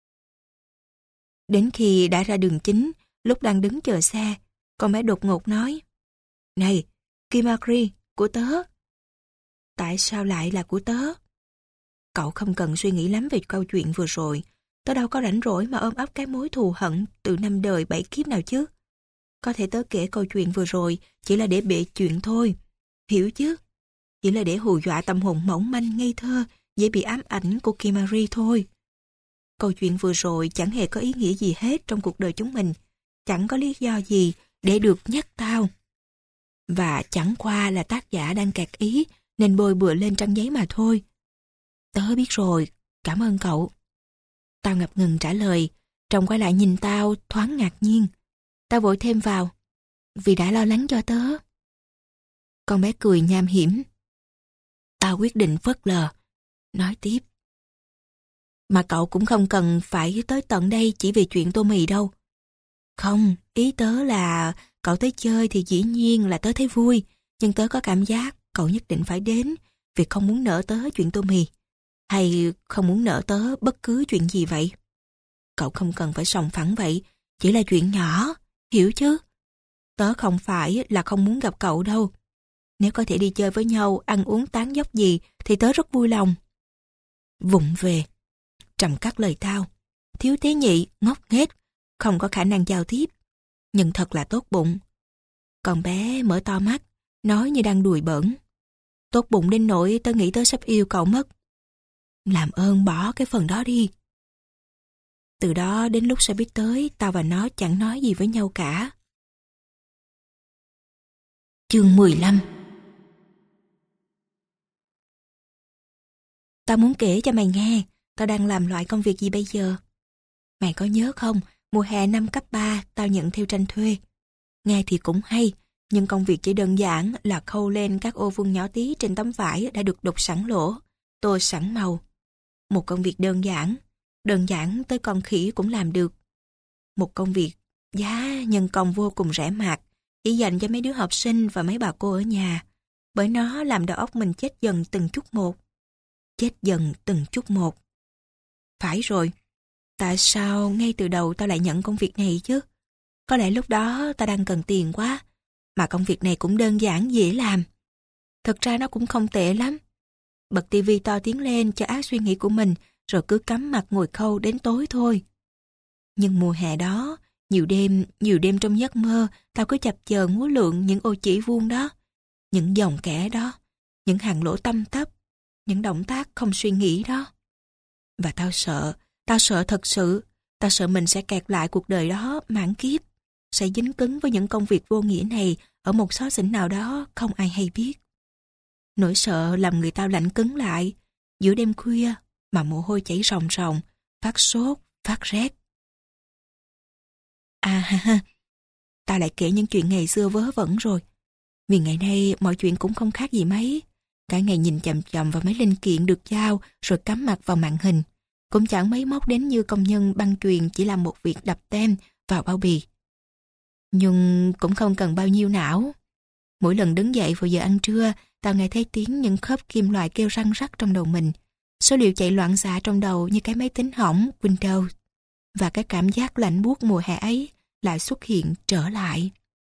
Đến khi đã ra đường chính, lúc đang đứng chờ xe, con bé đột ngột nói: Này, Kimagri, của tớ. Tại sao lại là của tớ? Cậu không cần suy nghĩ lắm về câu chuyện vừa rồi. Tớ đâu có rảnh rỗi mà ôm ấp cái mối thù hận từ năm đời bảy kiếp nào chứ. Có thể tớ kể câu chuyện vừa rồi chỉ là để bịa chuyện thôi. Hiểu chứ? Chỉ là để hù dọa tâm hồn mỏng manh ngây thơ, dễ bị ám ảnh của Kimari thôi. Câu chuyện vừa rồi chẳng hề có ý nghĩa gì hết trong cuộc đời chúng mình. Chẳng có lý do gì để được nhắc tao. Và chẳng qua là tác giả đang kẹt ý nên bôi bừa lên trang giấy mà thôi. Tớ biết rồi, cảm ơn cậu. Tao ngập ngừng trả lời, Trông quay lại nhìn tao thoáng ngạc nhiên. Tao vội thêm vào, vì đã lo lắng cho tớ. Con bé cười nham hiểm. Tao quyết định phớt lờ, nói tiếp. Mà cậu cũng không cần phải tới tận đây chỉ vì chuyện tô mì đâu. Không, ý tớ là cậu tới chơi thì dĩ nhiên là tớ thấy vui, nhưng tớ có cảm giác cậu nhất định phải đến vì không muốn nợ tớ chuyện tô mì, hay không muốn nợ tớ bất cứ chuyện gì vậy. Cậu không cần phải sòng phẳng vậy, chỉ là chuyện nhỏ, hiểu chứ? Tớ không phải là không muốn gặp cậu đâu. Nếu có thể đi chơi với nhau, ăn uống tán dóc gì thì tớ rất vui lòng. Vụng về. Trầm cắt lời tao. Thiếu tế nhị, ngốc nghếch, không có khả năng giao tiếp, nhưng thật là tốt bụng. Con bé mở to mắt, nói như đang đùi bỡn. Tốt bụng đến nỗi tớ nghĩ tớ sắp yêu cậu mất. Làm ơn bỏ cái phần đó đi. Từ đó đến lúc xe buýt tới, tao và nó chẳng nói gì với nhau cả. Chương mười lăm. Tao muốn kể cho mày nghe, tao đang làm loại công việc gì bây giờ. Mày có nhớ không, mùa hè năm cấp ba tao nhận theo tranh thuê. Nghe thì cũng hay, nhưng công việc chỉ đơn giản là khâu lên các ô vuông nhỏ tí trên tấm vải đã được đục sẵn lỗ, tô sẵn màu. Một công việc đơn giản, đơn giản tới con khỉ cũng làm được. Một công việc giá nhân công vô cùng rẻ mạt, chỉ dành cho mấy đứa học sinh và mấy bà cô ở nhà, bởi nó làm đầu óc mình chết dần từng chút một. Chết dần từng chút một. Phải rồi, tại sao ngay từ đầu tao lại nhận công việc này chứ? Có lẽ lúc đó tao đang cần tiền quá, mà công việc này cũng đơn giản dễ làm. Thực ra nó cũng không tệ lắm. Bật tivi to tiếng lên cho ác suy nghĩ của mình, rồi cứ cắm mặt ngồi khâu đến tối thôi. Nhưng mùa hè đó, nhiều đêm, nhiều đêm trong giấc mơ, tao cứ chập chờn múa lượn những ô chỉ vuông đó, những dòng kẻ đó, những hàng lỗ tăm tắp, những động tác không suy nghĩ đó. Và tao sợ, tao sợ thật sự, tao sợ mình sẽ kẹt lại cuộc đời đó mãn kiếp, sẽ dính cứng với những công việc vô nghĩa này ở một xó xỉnh nào đó không ai hay biết. Nỗi sợ làm người tao lạnh cứng lại, giữa đêm khuya mà mồ hôi chảy ròng ròng, phát sốt, phát rét. À ha ha, tao lại kể những chuyện ngày xưa vớ vẩn rồi. Vì ngày nay mọi chuyện cũng không khác gì mấy. Cả ngày nhìn chằm chằm vào mấy linh kiện được giao rồi cắm mặt vào màn hình. Cũng chẳng mấy móc đến như công nhân băng chuyền chỉ làm một việc đập tem vào bao bì. Nhưng cũng không cần bao nhiêu não. Mỗi lần đứng dậy vào giờ ăn trưa, tao nghe thấy tiếng những khớp kim loại kêu răng rắc trong đầu mình. Số liệu chạy loạn xạ trong đầu như cái máy tính hỏng Windows. Và cái cảm giác lạnh buốt mùa hè ấy lại xuất hiện trở lại.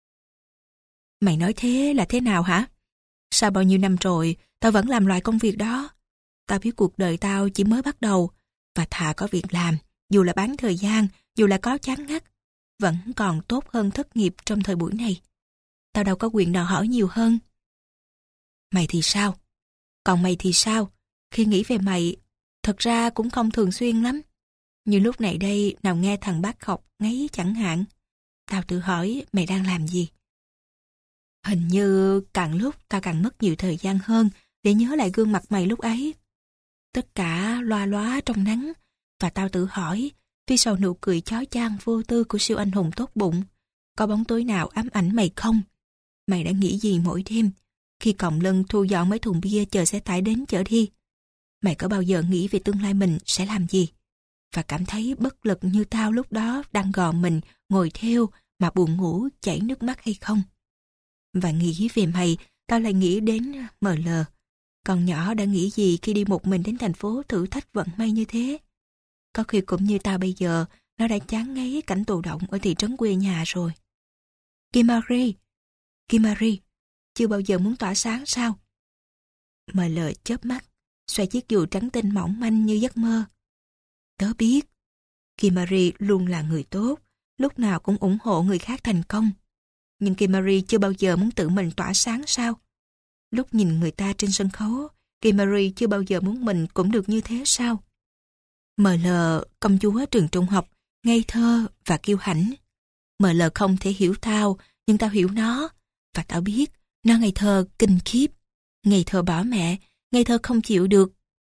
Mày nói thế là thế nào hả? Sao bao nhiêu năm rồi tao vẫn làm loại công việc đó? Tao biết cuộc đời tao chỉ mới bắt đầu, và thà có việc làm, dù là bán thời gian, dù là có chán ngắt, vẫn còn tốt hơn thất nghiệp trong thời buổi này. Tao đâu có quyền đòi hỏi nhiều hơn. Mày thì sao? Còn mày thì sao? Khi nghĩ về mày, thật ra cũng không thường xuyên lắm. Như lúc này đây, nào nghe thằng bác học ngáy chẳng hạn. Tao tự hỏi mày đang làm gì? Hình như càng lúc tao càng mất nhiều thời gian hơn để nhớ lại gương mặt mày lúc ấy. Tất cả loa loá trong nắng, và tao tự hỏi, phía sau nụ cười chói chang vô tư của siêu anh hùng tốt bụng, có bóng tối nào ám ảnh mày không? Mày đã nghĩ gì mỗi đêm, khi còng lưng thu dọn mấy thùng bia chờ xe tải đến chở đi? Mày có bao giờ nghĩ về tương lai mình sẽ làm gì? Và cảm thấy bất lực như tao lúc đó đang gò mình, ngồi theo mà buồn ngủ chảy nước mắt hay không? Và nghĩ về mày, tao lại nghĩ đến em lờ. Con nhỏ đã nghĩ gì khi đi một mình đến thành phố thử thách vận may như thế? Có khi cũng như tao bây giờ, nó đã chán ngấy cảnh tù động ở thị trấn quê nhà rồi. Kimari, Kimari, chưa bao giờ muốn tỏa sáng sao? em lờ chớp mắt, xoay chiếc dù trắng tinh mỏng manh như giấc mơ. Tớ biết, Kimari luôn là người tốt, lúc nào cũng ủng hộ người khác thành công. Nhưng Kimari chưa bao giờ muốn tự mình tỏa sáng sao? Lúc nhìn người ta trên sân khấu, Kimari chưa bao giờ muốn mình cũng được như thế sao? em lờ, công chúa trường trung học, ngây thơ và kiêu hãnh. em lờ không thể hiểu tao, nhưng tao hiểu nó. Và tao biết, nó ngây thơ kinh khiếp, ngây thơ bỏ mẹ, ngây thơ không chịu được.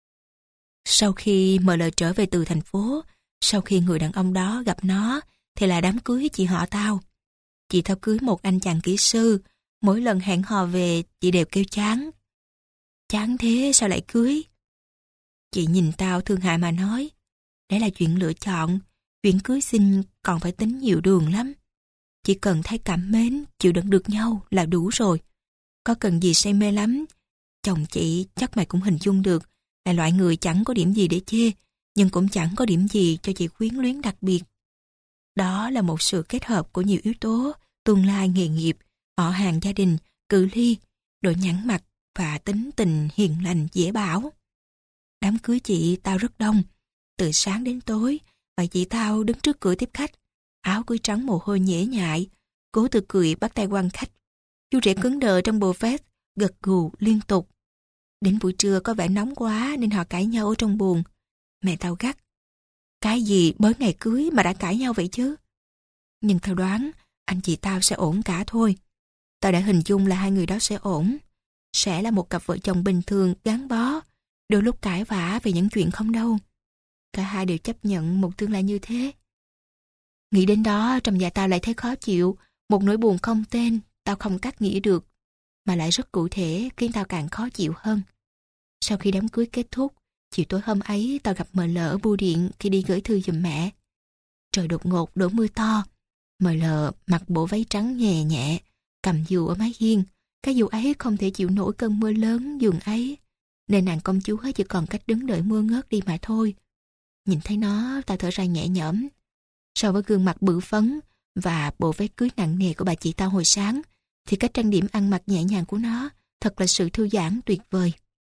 Sau khi em lờ trở về từ thành phố, sau khi người đàn ông đó gặp nó, thì là đám cưới chị họ tao. Chị tao cưới một anh chàng kỹ sư, mỗi lần hẹn hò về chị đều kêu chán. Chán thế sao lại cưới? Chị nhìn tao thương hại mà nói, đấy là chuyện lựa chọn, chuyện cưới xin còn phải tính nhiều đường lắm. Chỉ cần thấy cảm mến, chịu đựng được nhau là đủ rồi. Có cần gì say mê lắm. Chồng chị chắc mày cũng hình dung được, là loại người chẳng có điểm gì để chê, nhưng cũng chẳng có điểm gì cho chị quyến luyến đặc biệt. Đó là một sự kết hợp của nhiều yếu tố, tương lai nghề nghiệp, họ hàng gia đình, cự ly, độ nhẵn mặt và tính tình hiền lành dễ bảo. Đám cưới chị tao rất đông, từ sáng đến tối, và chị tao đứng trước cửa tiếp khách, áo cưới trắng mồ hôi nhễ nhại, cố tự cười bắt tay quan khách. Chú rể cứng đờ trong bộ vest, gật gù liên tục. Đến buổi trưa có vẻ nóng quá nên họ cãi nhau ở trong buồng. Mẹ tao gắt, cái gì mới ngày cưới mà đã cãi nhau vậy chứ? Nhưng tao đoán anh chị tao sẽ ổn cả thôi. Tao đã hình dung là hai người đó sẽ ổn, sẽ là một cặp vợ chồng bình thường gắn bó, đôi lúc cãi vã về những chuyện không đâu. Cả hai đều chấp nhận một tương lai như thế. Nghĩ đến đó, trong dạ tao lại thấy khó chịu, một nỗi buồn không tên, tao không cắt nghĩa được, mà lại rất cụ thể, khiến tao càng khó chịu hơn. Sau khi đám cưới kết thúc, chiều tối hôm ấy tao gặp mờ lờ ở bưu điện khi đi gửi thư giùm mẹ. Trời đột ngột đổ mưa to. mờ lờ mặc bộ váy trắng nhẹ nhẹ, cầm dù ở mái hiên. Cái dù ấy không thể chịu nổi cơn mưa lớn giường ấy, nên nàng công chúa chỉ còn cách đứng đợi mưa ngớt đi mà thôi. Nhìn thấy nó, tao thở ra nhẹ nhõm. So với gương mặt bự phấn và bộ váy cưới nặng nề của bà chị tao hồi sáng, thì cách trang điểm ăn mặc nhẹ nhàng của nó thật là sự thư giãn tuyệt vời.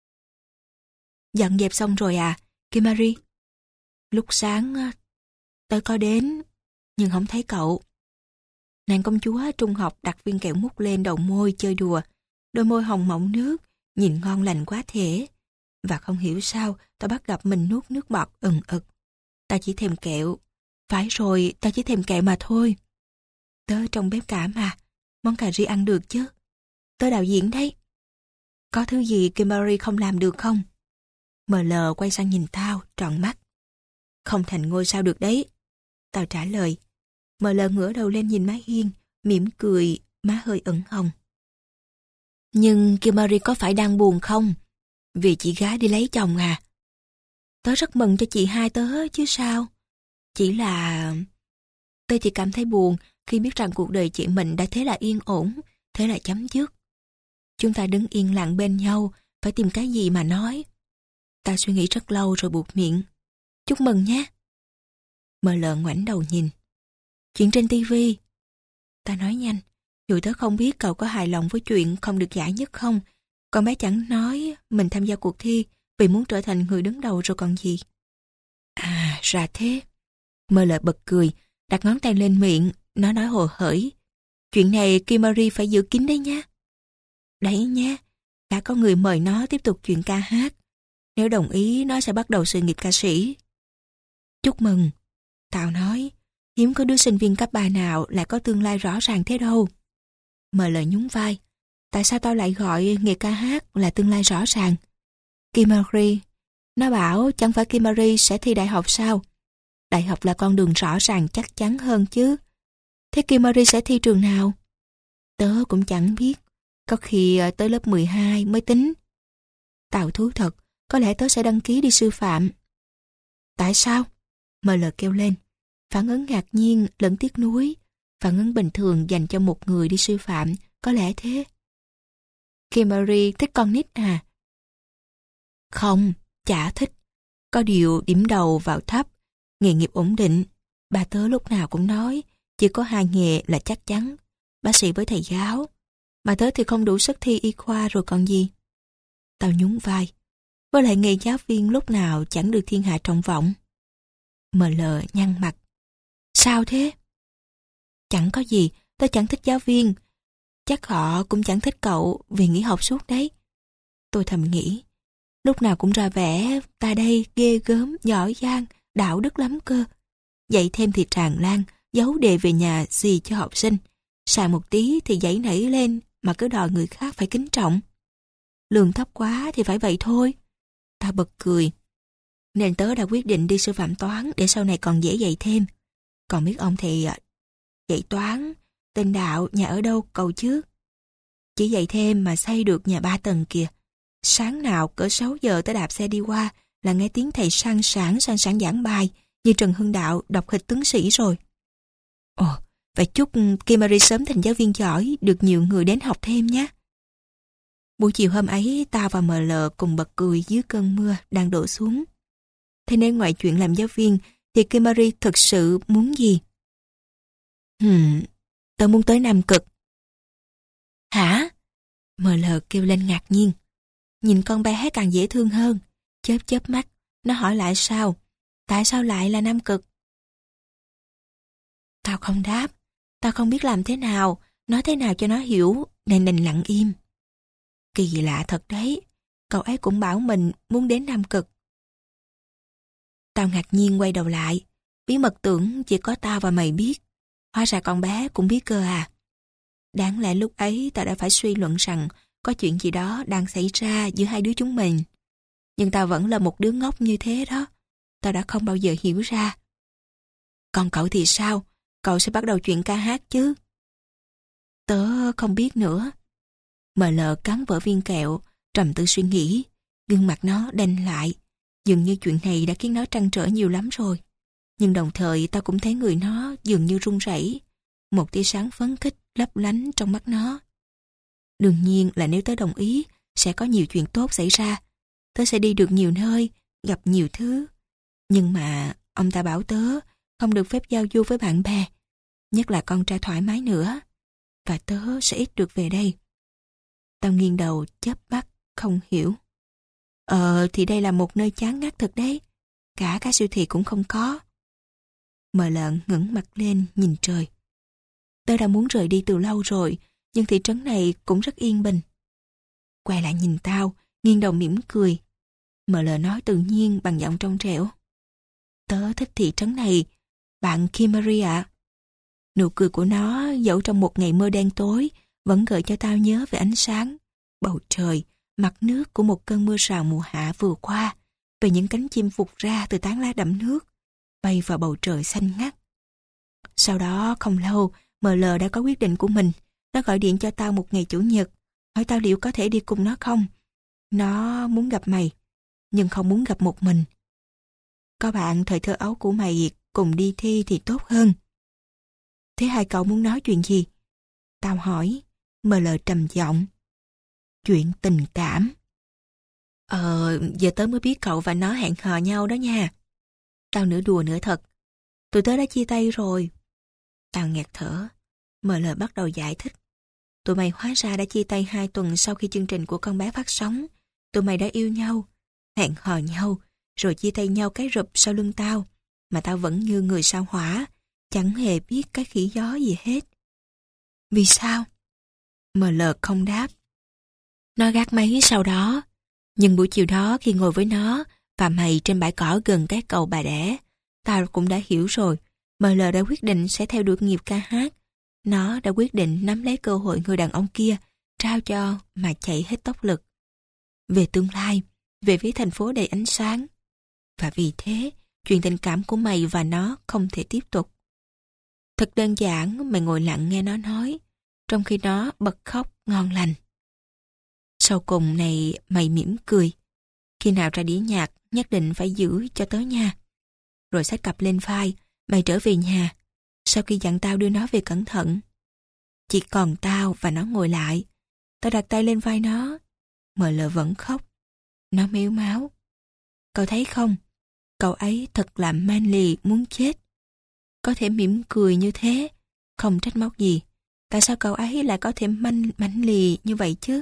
Dọn dẹp xong rồi à, Kimari? Lúc sáng tớ có đến, nhưng không thấy cậu. Nàng công chúa trung học đặt viên kẹo mút lên đầu môi chơi đùa. Đôi môi hồng mọng nước, nhìn ngon lành quá thể. Và không hiểu sao, tao bắt gặp mình nuốt nước bọt ừng ực. Tao chỉ thèm kẹo. Phải rồi, tao chỉ thèm kẹo mà thôi. Tớ trong bếp cả mà, món cà ri ăn được chứ. Tớ đạo diễn đấy. Có thứ gì Kimberly không làm được không? mờ lờ quay sang nhìn tao, tròn mắt. Không thành ngôi sao được đấy. Tao trả lời. mờ lờ ngửa đầu lên nhìn má hiên, mỉm cười, má hơi ửng hồng. Nhưng Kimberly có phải đang buồn không? Vì chị gái đi lấy chồng à? Tớ rất mừng cho chị hai tớ chứ sao. Chỉ là... Tớ chỉ cảm thấy buồn khi biết rằng cuộc đời chị mình đã thế là yên ổn, thế là chấm dứt. Chúng ta đứng yên lặng bên nhau, phải tìm cái gì mà nói. Ta suy nghĩ rất lâu rồi buột miệng. Chúc mừng nhé. mờ lờ ngoảnh đầu nhìn. Chuyện trên tivi. Ta nói nhanh, dù tớ không biết cậu có hài lòng với chuyện không được giải nhất không, còn bé chẳng nói mình tham gia cuộc thi vì muốn trở thành người đứng đầu rồi còn gì. À, ra thế. mờ lờ bật cười, đặt ngón tay lên miệng, nó nói hồ hởi. Chuyện này Kimberly phải giữ kín đấy nhé. Đấy nhé, đã có người mời nó tiếp tục chuyện ca hát. Nếu đồng ý, nó sẽ bắt đầu sự nghiệp ca sĩ. Chúc mừng. Tao nói, hiếm có đứa sinh viên cấp ba nào lại có tương lai rõ ràng thế đâu. mờ lờ nhún vai. Tại sao tao lại gọi nghề ca hát là tương lai rõ ràng? Kimberly, nó bảo chẳng phải Kimberly sẽ thi đại học sao? Đại học là con đường rõ ràng chắc chắn hơn chứ. Thế Kimberly sẽ thi trường nào? Tớ cũng chẳng biết. Có khi tới lớp mười hai mới tính. Tao thú thật, có lẽ tớ sẽ đăng ký đi sư phạm. Tại sao? mờ lờ kêu lên. Phản ứng ngạc nhiên lẫn tiếc nuối. Phản ứng bình thường dành cho một người đi sư phạm, có lẽ thế. Kimberly thích con nít à? Không, chả thích. Có điều điểm đầu vào thấp, nghề nghiệp ổn định. Bà tớ lúc nào cũng nói, chỉ có hai nghề là chắc chắn, bác sĩ với thầy giáo. Mà tớ thì không đủ sức thi y khoa rồi còn gì. Tao nhún vai. Với lại nghề giáo viên lúc nào chẳng được thiên hạ trọng vọng. mờ lờ nhăn mặt. Sao thế? Chẳng có gì, tớ chẳng thích giáo viên. Chắc họ cũng chẳng thích cậu vì nghỉ học suốt đấy. Tôi thầm nghĩ, lúc nào cũng ra vẻ ta đây ghê gớm, giỏi giang, đạo đức lắm cơ. Dạy thêm thì tràn lan, giấu đề về nhà gì cho học sinh. Xài một tí thì dãy nảy lên mà cứ đòi người khác phải kính trọng. Lương thấp quá thì phải vậy thôi. Ta bật cười. Nên tớ đã quyết định đi sư phạm toán để sau này còn dễ dạy thêm. Còn biết ông thì dạy toán, tên đạo, nhà ở đâu cầu chứ. Chỉ dạy thêm mà xây được nhà ba tầng kìa. Sáng nào cỡ sáu giờ tớ đạp xe đi qua là nghe tiếng thầy sang sảng sang sảng giảng bài như Trần Hưng Đạo đọc hịch tướng sĩ rồi. Ồ, vậy chúc Kimberly sớm thành giáo viên giỏi, được nhiều người đến học thêm nhé. Buổi chiều hôm ấy, tao và mờ lờ cùng bật cười dưới cơn mưa đang đổ xuống. Thế nên ngoài chuyện làm giáo viên, thì Kimberly thực sự muốn gì? Hừm, tao muốn tới Nam Cực. Hả? mờ lờ kêu lên ngạc nhiên. Nhìn con bé càng dễ thương hơn. Chớp chớp mắt, nó hỏi lại sao? Tại sao lại là Nam Cực? Tao không đáp. Tao không biết làm thế nào, nói thế nào cho nó hiểu, nên đành lặng im. Kỳ lạ thật đấy, cậu ấy cũng bảo mình muốn đến Nam Cực. Tao ngạc nhiên quay đầu lại, bí mật tưởng chỉ có tao và mày biết. Hóa ra con bé cũng biết cơ à. Đáng lẽ lúc ấy tao đã phải suy luận rằng có chuyện gì đó đang xảy ra giữa hai đứa chúng mình. Nhưng tao vẫn là một đứa ngốc như thế đó. tao đã không bao giờ hiểu ra. Còn cậu thì sao? Cậu sẽ bắt đầu chuyện ca hát chứ? Tớ không biết nữa. Mờ lờ cắn vỡ viên kẹo, trầm tư suy nghĩ. Gương mặt nó đanh lại. Dường như chuyện này đã khiến nó trăn trở nhiều lắm rồi. Nhưng đồng thời tao cũng thấy người nó dường như run rẩy. Một tia sáng phấn khích lấp lánh trong mắt nó. Đương nhiên là nếu tớ đồng ý, sẽ có nhiều chuyện tốt xảy ra. Tớ sẽ đi được nhiều nơi, gặp nhiều thứ. Nhưng mà ông ta bảo tớ không được phép giao du với bạn bè, nhất là con trai thoải mái nữa. Và tớ sẽ ít được về đây. Tao nghiêng đầu chớp mắt, không hiểu. Ờ thì đây là một nơi chán ngắt thật đấy. Cả cái siêu thị cũng không có. Mờ lợn ngẩng mặt lên nhìn trời. Tớ đã muốn rời đi từ lâu rồi, nhưng thị trấn này cũng rất yên bình. Quay lại nhìn tao, nghiêng đầu mỉm cười. Mờ lờ nói tự nhiên bằng giọng trong trẻo. Tớ thích thị trấn này, bạn Kimmery ạ. Nụ cười của nó dẫu trong một ngày mưa đen tối vẫn gợi cho tao nhớ về ánh sáng, bầu trời, mặt nước của một cơn mưa rào mùa hạ vừa qua, về những cánh chim vụt ra từ tán lá đẫm nước, bay vào bầu trời xanh ngắt. Sau đó không lâu, em lờ đã có quyết định của mình. Nó gọi điện cho tao một ngày chủ nhật, hỏi tao liệu có thể đi cùng nó không. Nó muốn gặp mày, nhưng không muốn gặp một mình. Có bạn thời thơ ấu của mày cùng đi thi thì tốt hơn. Thế hai cậu muốn nói chuyện gì? Tao hỏi. em lờ trầm giọng. Chuyện tình cảm. Ờ, giờ tớ mới biết cậu và nó hẹn hò nhau đó nha. Tao nửa đùa nửa thật. Tụi tớ đã chia tay rồi. Tao nghẹt thở. em lờ bắt đầu giải thích. Tụi mày hóa ra đã chia tay hai tuần sau khi chương trình của con bé phát sóng. Tụi mày đã yêu nhau, hẹn hò nhau, rồi chia tay nhau cái rụp sau lưng tao. Mà tao vẫn như người sao hỏa, chẳng hề biết cái khỉ gió gì hết. Vì sao? em lờ không đáp. Nó gác máy sau đó. Nhưng buổi chiều đó khi ngồi với nó và mày trên bãi cỏ gần cái cầu Bà Đẻ, tao cũng đã hiểu rồi. em lờ đã quyết định sẽ theo đuổi nghiệp ca hát. Nó đã quyết định nắm lấy cơ hội người đàn ông kia trao cho mà chạy hết tốc lực. Về tương lai, về phía thành phố đầy ánh sáng. Và vì thế, chuyện tình cảm của mày và nó không thể tiếp tục. Thật đơn giản, mày ngồi lặng nghe nó nói, trong khi nó bật khóc ngon lành. Sau cùng này mày mỉm cười. Khi nào ra đĩa nhạc, nhất định phải giữ cho tớ nha. Rồi xách cặp lên vai, mày trở về nhà. Sau khi dặn tao đưa nó về cẩn thận. Chỉ còn tao và nó ngồi lại. Tao đặt tay lên vai nó. em lờ vẫn khóc. Nó mếu máo. Cậu thấy không? Cậu ấy thật là manly muốn chết. Có thể mỉm cười như thế, không trách móc gì. Tại sao cậu ấy lại có thể manh mảnh lì như vậy chứ?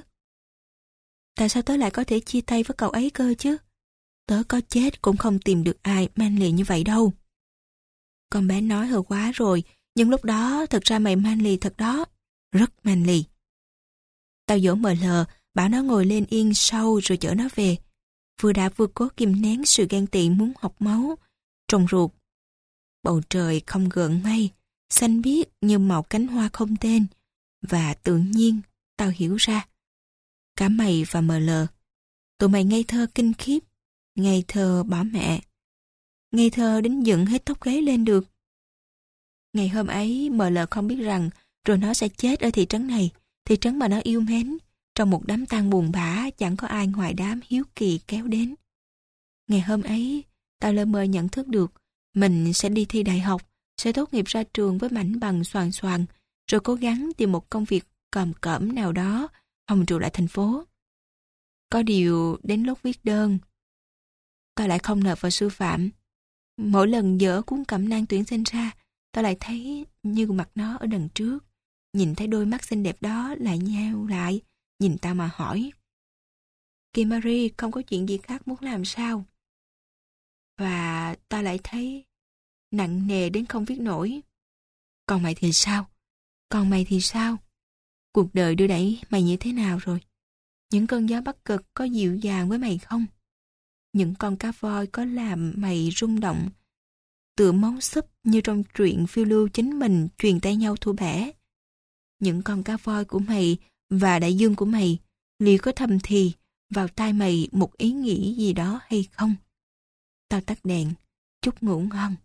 Tại sao tớ lại có thể chia tay với cậu ấy cơ chứ? Tớ có chết cũng không tìm được ai manly như vậy đâu. Con bé nói hơi quá rồi, nhưng lúc đó thật ra mày manly thật đó. Rất manly. Tao dỗ em lờ, bảo nó ngồi lên yên sau rồi chở nó về. Vừa đã vừa cố kìm nén sự ghen tị muốn học máu, trồng ruột. Bầu trời không gợn mây, xanh biếc như màu cánh hoa không tên. Và tự nhiên, tao hiểu ra. Cả mày và em lờ, tụi mày ngây thơ kinh khiếp, ngây thơ bỏ mẹ. Ngây thơ đến dựng hết tóc gáy lên được. Ngày hôm ấy, em lờ không biết rằng rồi nó sẽ chết ở thị trấn này, thị trấn mà nó yêu mến, trong một đám tang buồn bã chẳng có ai ngoài đám hiếu kỳ kéo đến. Ngày hôm ấy, tao lơ mơ nhận thức được mình sẽ đi thi đại học, sẽ tốt nghiệp ra trường với mảnh bằng xoàn xoàn, rồi cố gắng tìm một công việc còm cõm nào đó, hòng trụ lại thành phố. Có điều đến lúc viết đơn, tao lại không nộp vào sư phạm. Mỗi lần dỡ cuốn cẩm nang tuyển sinh ra, tao lại thấy như mặt nó ở đằng trước. Nhìn thấy đôi mắt xinh đẹp đó lại nheo lại, nhìn tao mà hỏi. Kimmery không có chuyện gì khác muốn làm sao? Và tao lại thấy nặng nề đến không viết nổi. Còn mày thì sao? Còn mày thì sao? Cuộc đời đưa đẩy mày như thế nào rồi? Những cơn gió bắc cực có dịu dàng với mày không? Những con cá voi có làm mày rung động tựa món súp như trong truyện phiêu lưu chính mình truyền tay nhau thua bẻ? Những con cá voi của mày và đại dương của mày liệu có thầm thì vào tai mày một ý nghĩ gì đó hay không? Tao tắt đèn, Chúc ngủ ngon.